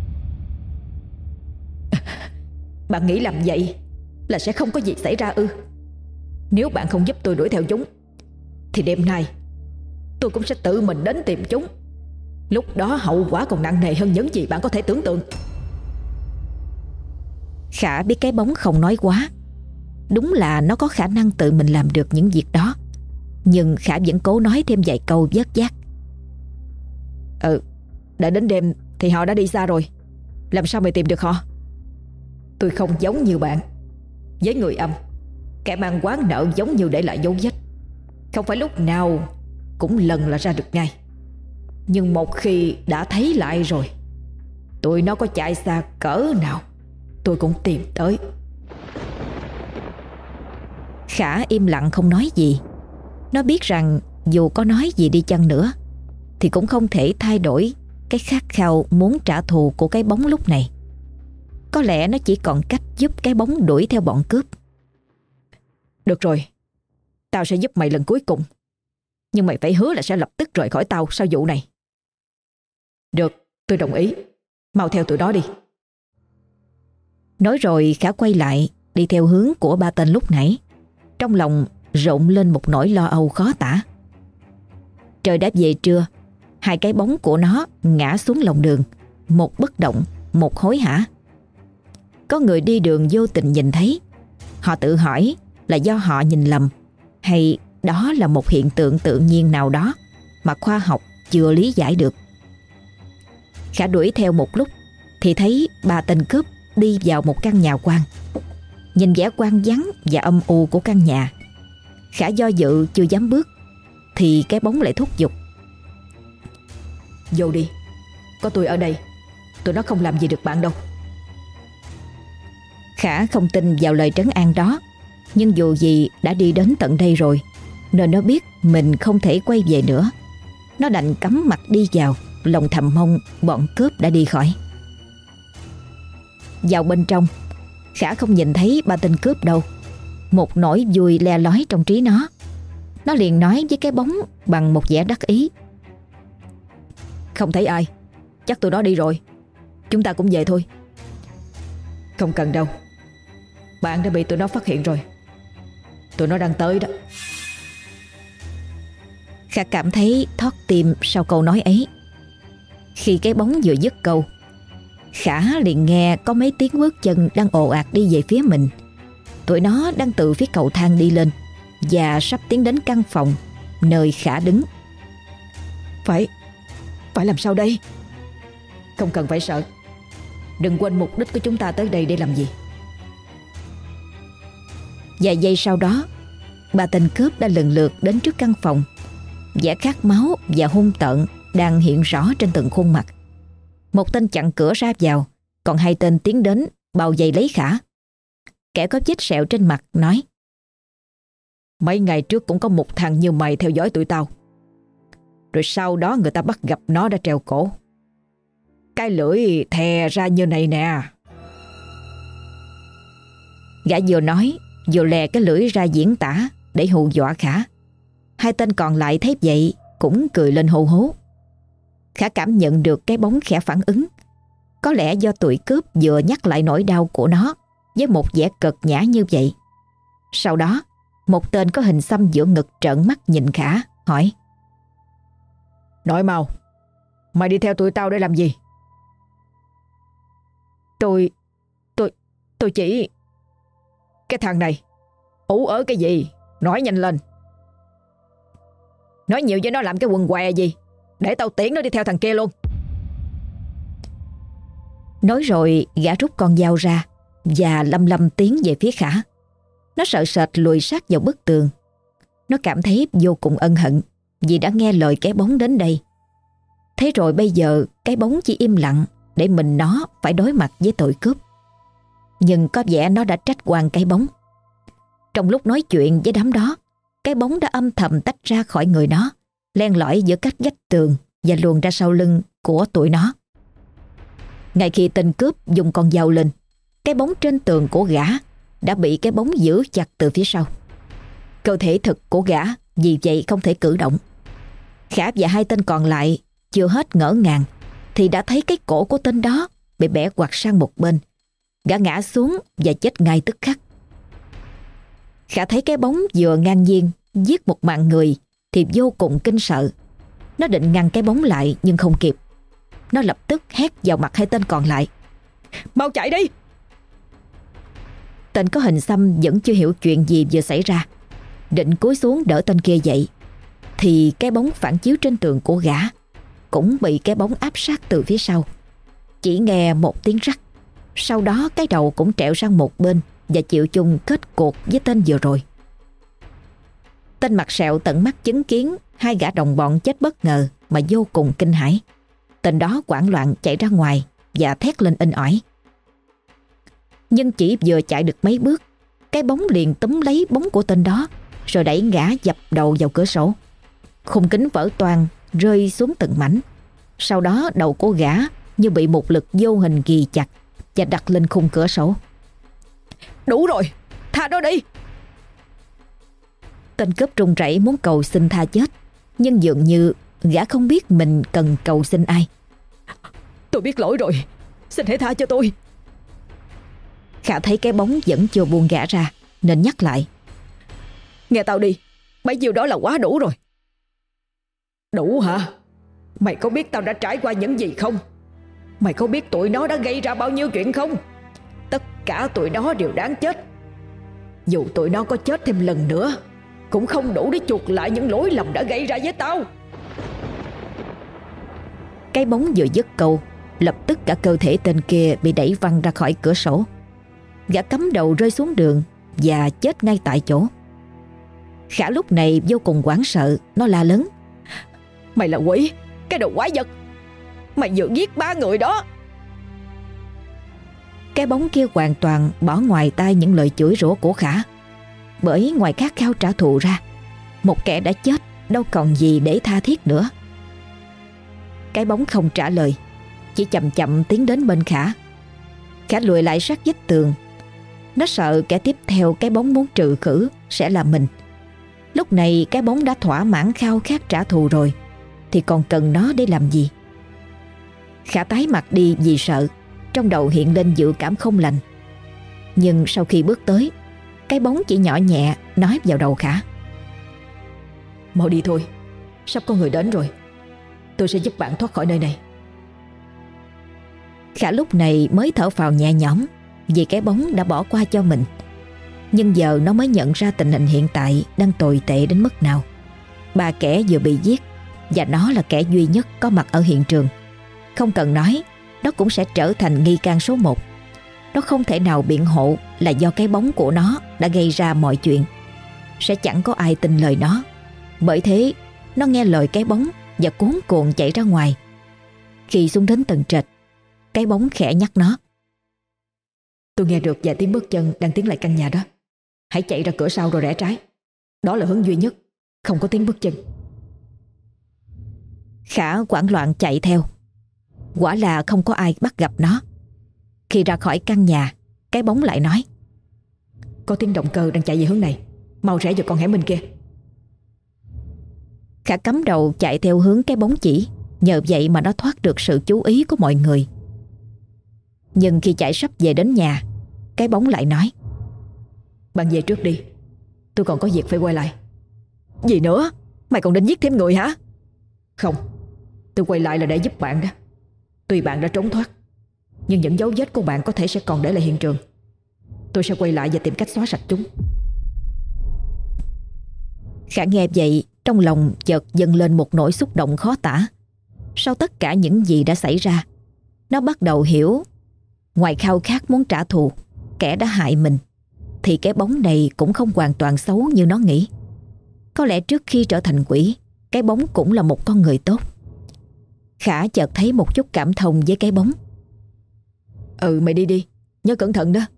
Bạn nghĩ làm vậy là sẽ không có gì xảy ra ư? Nếu bạn không giúp tôi đuổi theo chúng thì đêm nay tôi cũng sẽ tự mình đến tìm chúng. Lúc đó hậu quả còn nặng nề hơn những gì bạn có thể tưởng tượng. Khả biết cái bóng không nói quá. Đúng là nó có khả năng tự mình làm được những việc đó. Nhưng Khả vẫn cố nói thêm vài câu vớt vát. Đã đến đêm thì họ đã đi xa rồi. Làm sao mày tìm được họ? Tôi không giống như bạn. Với người âm, kẻ mang oán nợ giống như để lại dấu vết, không phải lúc nào cũng lần là ra được ngay. Nhưng một khi đã thấy lại rồi, tụi nó có chạy xa cỡ nào tôi cũng tìm tới. Khả im lặng không nói gì. Nó biết rằng dù có nói gì đi chăng nữa thì cũng không thể thay đổi cái khát khao muốn trả thù của cái bóng lúc này. Có lẽ nó chỉ còn cách giúp cái bóng đuổi theo bọn cướp. Được rồi, tao sẽ giúp mày lần cuối cùng. Nhưng mày phải hứa là sẽ lập tức rời khỏi tao sau vụ này. Được, tôi đồng ý. Mau theo tụi đó đi. Nói rồi Khả quay lại đi theo hướng của 3 tên lúc nãy. Trong lòng rộn lên một nỗi lo âu khó tả. Trời đã về trưa. 2 cái bóng của nó ngã xuống lòng đường, một bất động, một hối hả. Có người đi đường vô tình nhìn thấy. Họ tự hỏi là do họ nhìn lầm hay đó là một hiện tượng tự nhiên nào đó mà khoa học chưa lý giải được. Khả đuổi theo một lúc thì thấy 3 tên cướp đi vào một căn nhà quan. Nhìn vẻ quan vắng và âm u của căn nhà, Khả do dự chưa dám bước thì cái bóng lại thúc giục. Vô đi, có tôi ở đây, tụi nó không làm gì được bạn đâu. Khả không tin vào lời trấn an đó, nhưng dù gì đã đi đến tận đây rồi nên nó biết mình không thể quay về nữa. Nó đành cắm mặt đi vào, lòng thầm mong bọn cướp đã đi khỏi. Vào bên trong, Khả không nhìn thấy 3 tên cướp đâu. Một nỗi vui le lói trong trí nó. Nó liền nói với cái bóng bằng một vẻ đắc ý. Không thấy ai, chắc tụi nó đi rồi. Chúng ta cũng về thôi. Không cần đâu, bạn đã bị tụi nó phát hiện rồi. Tụi nó đang tới đó. Khả cảm thấy thót tim sau câu nói ấy. Khi cái bóng vừa dứt câu, Khả liền nghe có mấy tiếng bước chân đang ồ ạt đi về phía mình. Tụi nó đang từ phía cầu thang đi lên và sắp tiến đến căn phòng nơi Khả đứng. Phải làm sao đây? Không cần phải sợ. Đừng quên mục đích của chúng ta tới đây để làm gì. Vài giây sau đó, 3 tên cướp đã lần lượt đến trước căn phòng. Vẻ khát máu và hung tợn đang hiện rõ trên từng khuôn mặt. Một tên chặn cửa ra vào, còn 2 tên tiến đến bao vây lấy Khả. Kẻ có vết sẹo trên mặt nói: Mấy ngày trước cũng có một thằng như mày theo dõi tụi tao. Rồi sau đó người ta bắt gặp nó đã treo cổ, cái lưỡi thè ra như này nè. Gã vừa nói vừa lè cái lưỡi ra diễn tả để hù dọa Khả. Hai tên còn lại thấy vậy cũng cười lên hô hố. Khả cảm nhận được cái bóng khẽ phản ứng. Có lẽ do tụi cướp vừa nhắc lại nỗi đau của nó với một vẻ cợt nhã như vậy. Sau đó, một tên có hình xăm giữa ngực trợn mắt nhìn Khả, hỏi: Nói mau, mày đi theo tụi tao để làm gì? Tôi chỉ... Cái thằng này ú ớ cái gì? Nói nhanh lên. Nói nhiều với nó làm cái quần què gì? Để tao tiễn nó đi theo thằng kia luôn. Nói rồi gã rút con dao ra và lăm lăm tiến về phía Khả. Nó sợ sệt lùi sát vào bức tường. Nó cảm thấy vô cùng ân hận vì đã nghe lời cái bóng đến đây. Thế rồi bây giờ cái bóng chỉ im lặng để mình nó phải đối mặt với tội cướp. Nhưng có vẻ nó đã trách oan cái bóng. Trong lúc nói chuyện với đám đó, cái bóng đã âm thầm tách ra khỏi người nó, len lỏi giữa các vách tường và luồn ra sau lưng của tụi nó. Ngay khi tên cướp dùng con dao lên, cái bóng trên tường của gã đã bị cái bóng giữ chặt từ phía sau. Cơ thể thực của gã vì vậy không thể cử động. Khả và hai tên còn lại chưa hết ngỡ ngàng thì đã thấy cái cổ của tên đó bị bẻ quặt sang một bên. Gã ngã xuống và chết ngay tức khắc. Khả thấy cái bóng vừa ngang nhiên giết một mạng người thì vô cùng kinh sợ. Nó định ngăn cái bóng lại nhưng không kịp. Nó lập tức hét vào mặt hai tên còn lại: Mau chạy đi! Tên có hình xăm vẫn chưa hiểu chuyện gì vừa xảy ra, định cúi xuống đỡ tên kia dậy thì cái bóng phản chiếu trên tường của gã cũng bị cái bóng áp sát từ phía sau. Chỉ nghe một tiếng rắc, sau đó cái đầu cũng trẹo sang một bên và chịu chung kết cuộc với tên vừa rồi. Tên mặt sẹo tận mắt chứng kiến hai gã đồng bọn chết bất ngờ mà vô cùng kinh hãi. Tên đó hoảng loạn chạy ra ngoài và thét lên inh ỏi. Nhưng chỉ vừa chạy được mấy bước, cái bóng liền túm lấy bóng của tên đó rồi đẩy gã dập đầu vào cửa sổ. Khung kính vỡ toang rơi xuống từng mảnh. Sau đó đầu của gã như bị một lực vô hình ghì chặt và đặt lên khung cửa sổ. Đủ rồi, tha nó đi! Tên cướp run rẩy muốn cầu xin tha chết, nhưng dường như gã không biết mình cần cầu xin ai. Tôi biết lỗi rồi, xin hãy tha cho tôi. Khả thấy cái bóng vẫn chưa buông gã ra nên nhắc lại: Nghe tao đi, bấy nhiêu đó là quá đủ rồi. Đủ hả? Mày có biết tao đã trải qua những gì không? Mày có biết tụi nó đã gây ra bao nhiêu chuyện không? Tất cả tụi nó đều đáng chết. Dù tụi nó có chết thêm lần nữa cũng không đủ để chuộc lại những lỗi lầm đã gây ra với tao. Cái bóng vừa dứt câu, lập tức cả cơ thể tên kia bị đẩy văng ra khỏi cửa sổ. Gã cắm đầu rơi xuống đường và chết ngay tại chỗ. Khả lúc này vô cùng hoảng sợ, nó la lớn: Mày là quỷ, cái đồ quái vật! Mày vừa giết 3 người đó! Cái bóng kia hoàn toàn bỏ ngoài tai những lời chửi rủa của Khả. Bởi ngoài khát khao trả thù ra, một kẻ đã chết đâu còn gì để tha thiết nữa. Cái bóng không trả lời, chỉ chậm chậm tiến đến bên Khả. Khả lùi lại sát vách tường. Nó sợ kẻ tiếp theo cái bóng muốn trừ khử sẽ là mình. Lúc này cái bóng đã thỏa mãn khao khát trả thù rồi thì còn cần nó để làm gì? Khả tái mặt đi vì sợ, trong đầu hiện lên dự cảm không lành. Nhưng sau khi bước tới, cái bóng chỉ nhỏ nhẹ nói vào đầu Khả: Mau đi thôi, sắp có người đến rồi. Tôi sẽ giúp bạn thoát khỏi nơi này. Khả lúc này mới thở phào nhẹ nhõm vì cái bóng đã bỏ qua cho mình. Nhưng giờ nó mới nhận ra tình hình hiện tại đang tồi tệ đến mức nào. 3 kẻ vừa bị giết và nó là kẻ duy nhất có mặt ở hiện trường. Không cần nói, nó cũng sẽ trở thành nghi can số 1. Nó không thể nào biện hộ là do cái bóng của nó đã gây ra mọi chuyện. Sẽ chẳng có ai tin lời nó. Bởi thế nó nghe lời cái bóng và cuống cuồng chạy ra ngoài. Khi xuống đến tầng trệt, cái bóng khẽ nhắc nó: Tôi nghe được vài tiếng bước chân đang tiến lại căn nhà đó. Hãy chạy ra cửa sau rồi rẽ trái. Đó là hướng duy nhất, không có tiếng bước chân. Khả hoảng loạn chạy theo. Quả là không có ai bắt gặp nó. Khi ra khỏi căn nhà, cái bóng lại nói: Có tiếng động cơ đang chạy về hướng này, mau rẽ vào con hẻm bên kia. Khả cắm đầu chạy theo hướng cái bóng chỉ. Nhờ vậy mà nó thoát được sự chú ý của mọi người. Nhưng khi chạy sắp về đến nhà, cái bóng lại nói: Bạn về trước đi, tôi còn có việc phải quay lại. Gì nữa? Mày còn định giết thêm người hả? Không, tôi quay lại là để giúp bạn đó. Tuy bạn đã trốn thoát, nhưng những dấu vết của bạn có thể sẽ còn để lại hiện trường. Tôi sẽ quay lại và tìm cách xóa sạch chúng. Khả nghe vậy, trong lòng chợt dâng lên một nỗi xúc động khó tả. Sau tất cả những gì đã xảy ra, nó bắt đầu hiểu, ngoài khao khát muốn trả thù kẻ đã hại mình, thì cái bóng này cũng không hoàn toàn xấu như nó nghĩ. Có lẽ trước khi trở thành quỷ, cái bóng cũng là một con người tốt. Khả chợt thấy một chút cảm thông với cái bóng. Mày đi đi, nhớ cẩn thận đó.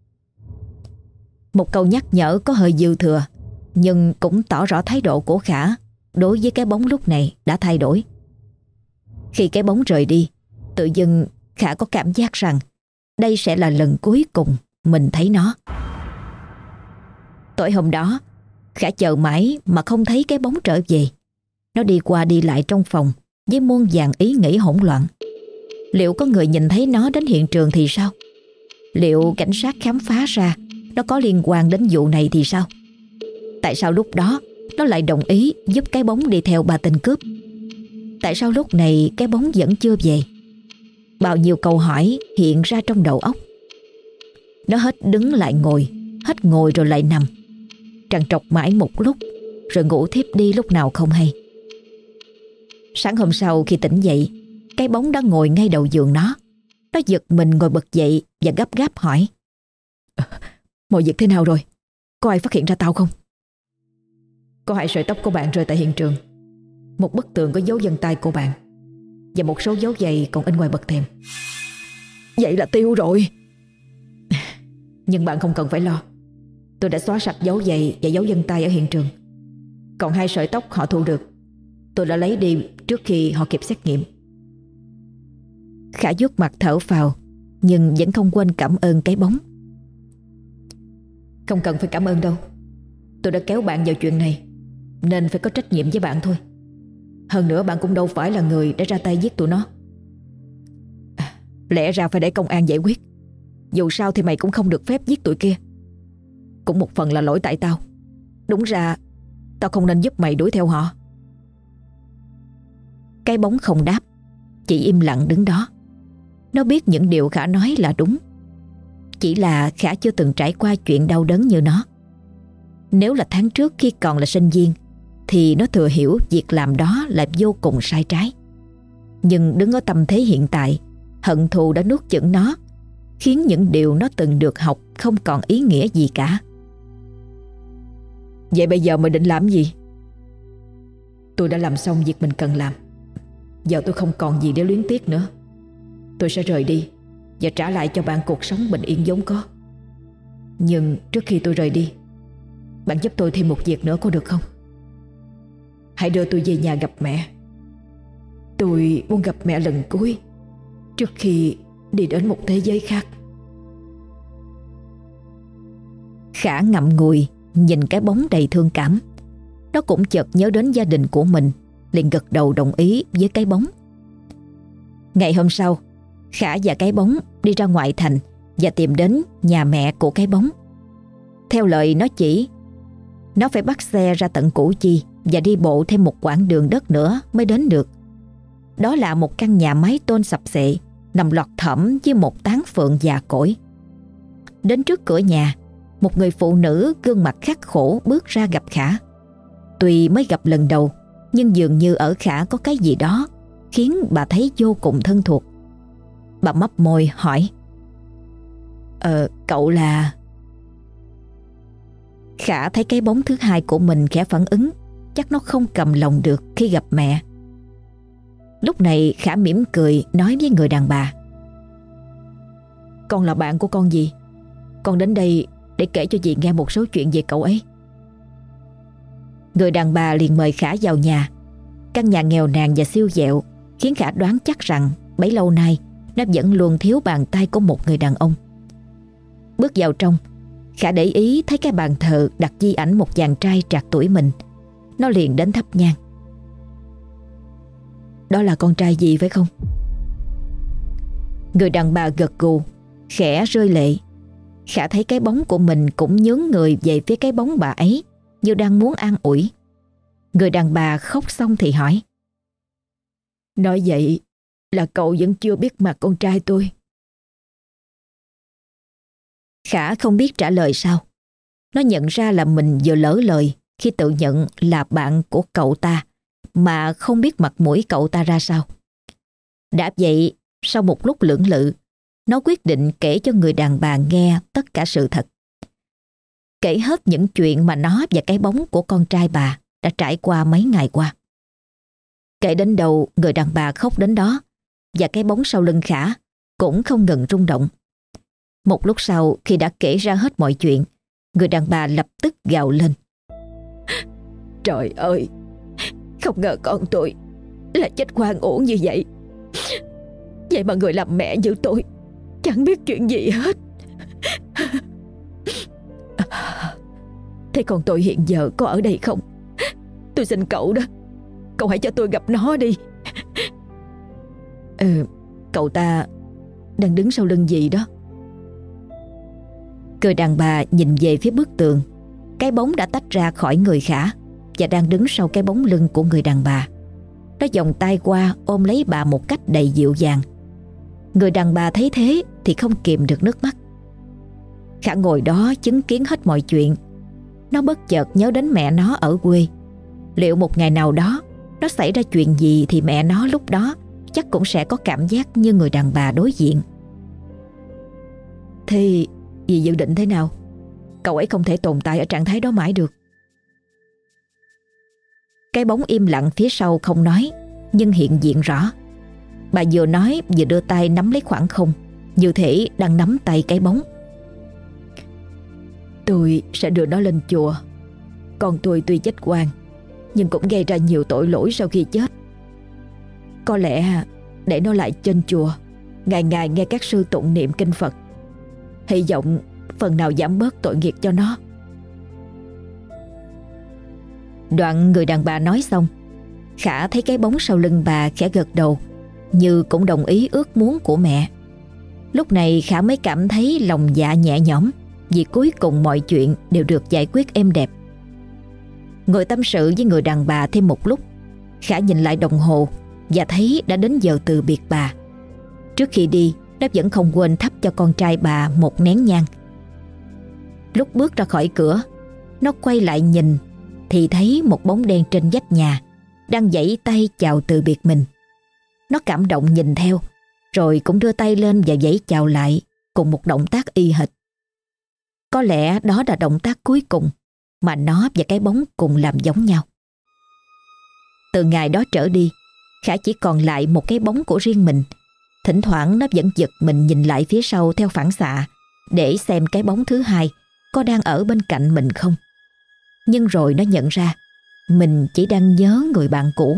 Một câu nhắc nhở có hơi dư thừa, nhưng cũng tỏ rõ thái độ của Khả đối với cái bóng lúc này đã thay đổi. Khi cái bóng rời đi, tự dưng Khả có cảm giác rằng đây sẽ là lần cuối cùng mình thấy nó. Tối hôm đó, Khả chờ mãi mà không thấy cái bóng trở về. Nó đi qua đi lại trong phòng với muôn vàn ý nghĩ hỗn loạn. Liệu có người nhìn thấy nó đến hiện trường thì sao? Liệu cảnh sát khám phá ra nó có liên quan đến vụ này thì sao? Tại sao lúc đó nó lại đồng ý giúp cái bóng đi theo ba tên cướp? Tại sao lúc này cái bóng vẫn chưa về? Bao nhiêu câu hỏi hiện ra trong đầu óc. Nó hết đứng lại ngồi, hết ngồi rồi lại nằm, trằn trọc mãi một lúc, rồi ngủ thiếp đi lúc nào không hay. Sáng hôm sau khi tỉnh dậy, cái bóng đã ngồi ngay đầu giường nó. Nó giật mình ngồi bật dậy và gấp gáp hỏi: Mọi việc thế nào rồi? Có ai phát hiện ra tao không? Có 2 sợi tóc của bạn rơi tại hiện trường, một bức tường có dấu vân tay của bạn, và một số dấu giày còn in ngoài bậc thềm. Vậy là tiêu rồi. Nhưng bạn không cần phải lo. Tôi đã xóa sạch dấu giày và dấu vân tay ở hiện trường. Còn 2 sợi tóc họ thu được, tôi đã lấy đi trước khi họ kịp xét nghiệm. Khả vuốt mặt thở phào, nhưng vẫn không quên cảm ơn cái bóng. Không cần phải cảm ơn đâu. Tôi đã kéo bạn vào chuyện này, nên phải có trách nhiệm với bạn thôi. Hơn nữa bạn cũng đâu phải là người đã ra tay giết tụi nó. Lẽ ra phải để công an giải quyết. Dù sao thì mày cũng không được phép giết tụi kia. Cũng một phần là lỗi tại tao. Đúng ra tao không nên giúp mày đuổi theo họ. Cái bóng không đáp, chỉ im lặng đứng đó. Nó biết những điều Khả nói là đúng. Chỉ là Khả chưa từng trải qua chuyện đau đớn như nó. Nếu là tháng trước khi còn là sinh viên, thì nó thừa hiểu việc làm đó là vô cùng sai trái. Nhưng đứng ở tâm thế hiện tại, hận thù đã nuốt chửng nó, khiến những điều nó từng được học không còn ý nghĩa gì cả. Vậy bây giờ mày định làm gì? Tôi đã làm xong việc mình cần làm. Giờ tôi không còn gì để luyến tiếc nữa. Tôi sẽ rời đi và trả lại cho bạn cuộc sống bình yên vốn có. Nhưng trước khi tôi rời đi, bạn giúp tôi thêm một việc nữa có được không? Hãy đưa tôi về nhà gặp mẹ. Tôi muốn gặp mẹ lần cuối trước khi đi đến một thế giới khác. Khả ngậm ngùi nhìn cái bóng đầy thương cảm. Nó cũng chợt nhớ đến gia đình của mình, liền gật đầu đồng ý với cái bóng. Ngày hôm sau, Khả và cái bóng đi ra ngoại thành và tìm đến nhà mẹ của cái bóng. Theo lời nó chỉ, nó phải bắt xe ra tận Củ Chi và đi bộ thêm một quãng đường đất nữa mới đến được. Đó là một căn nhà mái tôn sập xệ, nằm lọt thỏm với một tán phượng già cỗi. Đến trước cửa nhà, một người phụ nữ gương mặt khắc khổ bước ra gặp Khả. Tuy mới gặp lần đầu, nhưng dường như ở Khả có cái gì đó khiến bà thấy vô cùng thân thuộc. Bà mấp môi hỏi: Cậu là... Khả thấy cái bóng thứ hai của mình khẽ phản ứng. Chắc nó không cầm lòng được khi gặp mẹ. Lúc này Khả mỉm cười nói với người đàn bà: Con là bạn của con dì. Con đến đây để kể cho dì nghe một số chuyện về cậu ấy. Người đàn bà liền mời Khả vào nhà. Căn nhà nghèo nàn và siêu vẹo khiến Khả đoán chắc rằng bấy lâu nay nó vẫn luôn thiếu bàn tay của một người đàn ông. Bước vào trong, Khả để ý thấy cái bàn thờ đặt di ảnh một chàng trai trạc tuổi mình. Nó liền đến thắp nhang. Đó là con trai gì phải không? Người đàn bà gật gù, khẽ rơi lệ. Khả thấy cái bóng của mình cũng nhướng người về phía cái bóng bà ấy, như đang muốn an ủi. Người đàn bà khóc xong thì hỏi: Nói vậy là cậu vẫn chưa biết mặt con trai tôi? Khả không biết trả lời sao. Nó nhận ra là mình vừa lỡ lời khi tự nhận là bạn của cậu ta, mà không biết mặt mũi cậu ta ra sao. Đã vậy, sau một lúc lưỡng lự, nó quyết định kể cho người đàn bà nghe tất cả sự thật. Kể hết những chuyện mà nó và cái bóng của con trai bà đã trải qua mấy ngày qua. Kể đến đầu, người đàn bà khóc đến đó, và cái bóng sau lưng Khả cũng không ngừng rung động. Một lúc sau, khi đã kể ra hết mọi chuyện, người đàn bà lập tức gào lên: Trời ơi, không ngờ con tôi là chết oan uổng như vậy. Vậy mà người làm mẹ như tôi chẳng biết chuyện gì hết. Thế con tôi hiện giờ có ở đây không? Tôi xin cậu đó, cậu hãy cho tôi gặp nó đi. Cậu ta đang đứng sau lưng gì đó. Người đàn bà nhìn về phía bức tường. Cái bóng đã tách ra khỏi người Khả và đang đứng sau cái bóng lưng của người đàn bà. Nó vòng tay qua ôm lấy bà một cách đầy dịu dàng. Người đàn bà thấy thế thì không kìm được nước mắt. Khả ngồi đó chứng kiến hết mọi chuyện. Nó bất chợt nhớ đến mẹ nó ở quê. Liệu một ngày nào đó nó xảy ra chuyện gì thì mẹ nó lúc đó chắc cũng sẽ có cảm giác như người đàn bà đối diện. Thì dì dự định thế nào? Cậu ấy không thể tồn tại ở trạng thái đó mãi được. Cái bóng im lặng phía sau không nói, nhưng hiện diện rõ. Bà vừa nói vừa đưa tay nắm lấy khoảng không, như thể đang nắm tay cái bóng. Tôi sẽ đưa nó lên chùa. Con tôi tuy chết oan, nhưng cũng gây ra nhiều tội lỗi sau khi chết. Có lẽ để nó lại trên chùa, ngày ngày nghe các sư tụng niệm kinh Phật, hy vọng phần nào giảm bớt tội nghiệp cho nó. Đoạn người đàn bà nói xong, Khả thấy cái bóng sau lưng bà khẽ gật đầu, như cũng đồng ý ước muốn của mẹ. Lúc này Khả mới cảm thấy lòng dạ nhẹ nhõm, vì cuối cùng mọi chuyện đều được giải quyết êm đẹp. Ngồi tâm sự với người đàn bà thêm một lúc, Khả nhìn lại đồng hồ và thấy đã đến giờ từ biệt bà. Trước khi đi, nó vẫn không quên thắp cho con trai bà một nén nhang. Lúc bước ra khỏi cửa, nó quay lại nhìn thì thấy một bóng đen trên vách nhà đang giãy tay chào từ biệt mình. Nó cảm động nhìn theo, rồi cũng đưa tay lên và giãy chào lại cùng một động tác y hệt. Có lẽ đó là động tác cuối cùng mà nó và cái bóng cùng làm giống nhau. Từ ngày đó trở đi, Khả chỉ còn lại một cái bóng của riêng mình. Thỉnh thoảng nó vẫn giật mình nhìn lại phía sau theo phản xạ để xem cái bóng thứ hai có đang ở bên cạnh mình không. Nhưng rồi nó nhận ra mình chỉ đang nhớ người bạn cũ.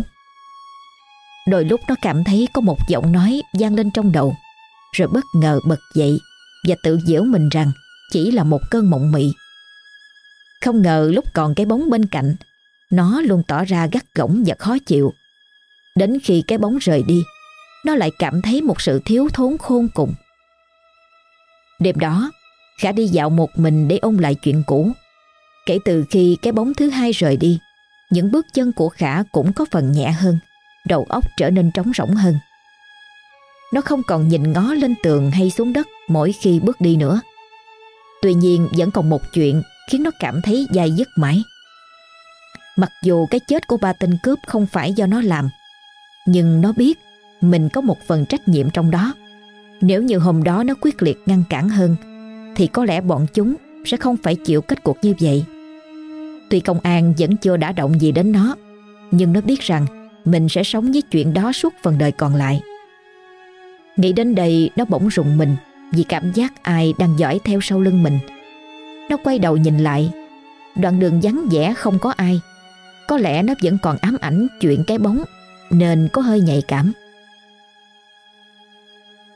Đôi lúc nó cảm thấy có một giọng nói vang lên trong đầu, rồi bất ngờ bật dậy và tự giễu mình rằng chỉ là một cơn mộng mị. Không ngờ lúc còn cái bóng bên cạnh, nó luôn tỏ ra gắt gỏng và khó chịu. Đến khi cái bóng rời đi, nó lại cảm thấy một sự thiếu thốn khôn cùng. Đêm đó, Khả đi dạo một mình để ôn lại chuyện cũ. Kể từ khi cái bóng thứ hai rời đi, những bước chân của Khả cũng có phần nhẹ hơn, đầu óc trở nên trống rỗng hơn. Nó không còn nhìn ngó lên tường hay xuống đất mỗi khi bước đi nữa. Tuy nhiên vẫn còn một chuyện khiến nó cảm thấy dai dứt mãi. Mặc dù cái chết của ba tên cướp không phải do nó làm, nhưng nó biết mình có một phần trách nhiệm trong đó. Nếu như hôm đó nó quyết liệt ngăn cản hơn, thì có lẽ bọn chúng sẽ không phải chịu kết cục như vậy. Tuy công an vẫn chưa đả động gì đến nó, nhưng nó biết rằng mình sẽ sống với chuyện đó suốt phần đời còn lại. Nghĩ đến đây, nó bỗng rùng mình vì cảm giác ai đang dõi theo sau lưng mình. Nó quay đầu nhìn lại, đoạn đường vắng vẻ không có ai. Có lẽ nó vẫn còn ám ảnh chuyện cái bóng, nên có hơi nhạy cảm.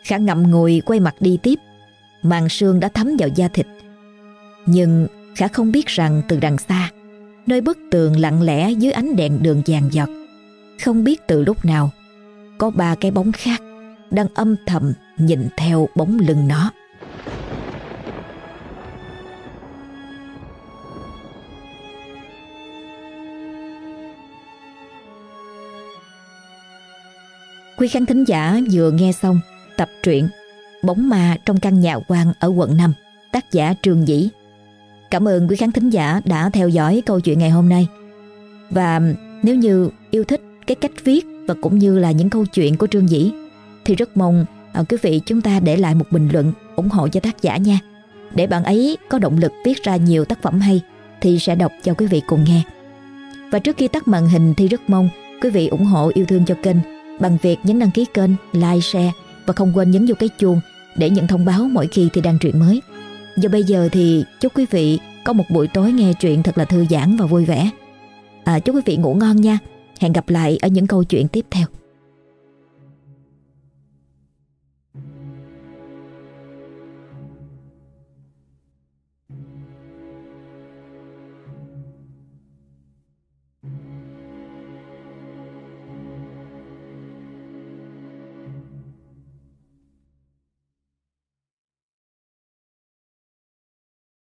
Khả ngậm ngùi quay mặt đi tiếp. Màn sương đã thấm vào da thịt. Nhưng Khả không biết rằng từ đằng xa, nơi bức tường lặng lẽ dưới ánh đèn đường vàng vọt, không biết từ lúc nào có 3 cái bóng khác đang âm thầm nhìn theo bóng lưng nó. Quý khán thính giả vừa nghe xong tập truyện Bóng ma trong căn nhà hoang ở quận 5, tác giả Trương Dĩ. Cảm ơn quý khán thính giả đã theo dõi câu chuyện ngày hôm nay. Và nếu như yêu thích cái cách viết và cũng như là những câu chuyện của Trương Dĩ thì rất mong quý vị chúng ta để lại một bình luận ủng hộ cho tác giả nha, để bạn ấy có động lực viết ra nhiều tác phẩm hay thì sẽ đọc cho quý vị cùng nghe. Và trước khi tắt màn hình thì rất mong quý vị ủng hộ yêu thương cho kênh bằng việc nhấn đăng ký kênh, like, share và không quên nhấn vô cái chuông để nhận thông báo mỗi khi thì đăng truyện mới. Và bây giờ thì chúc quý vị có một buổi tối nghe truyện thật là thư giãn và vui vẻ. Chúc quý vị ngủ ngon nha. Hẹn gặp lại ở những câu chuyện tiếp theo.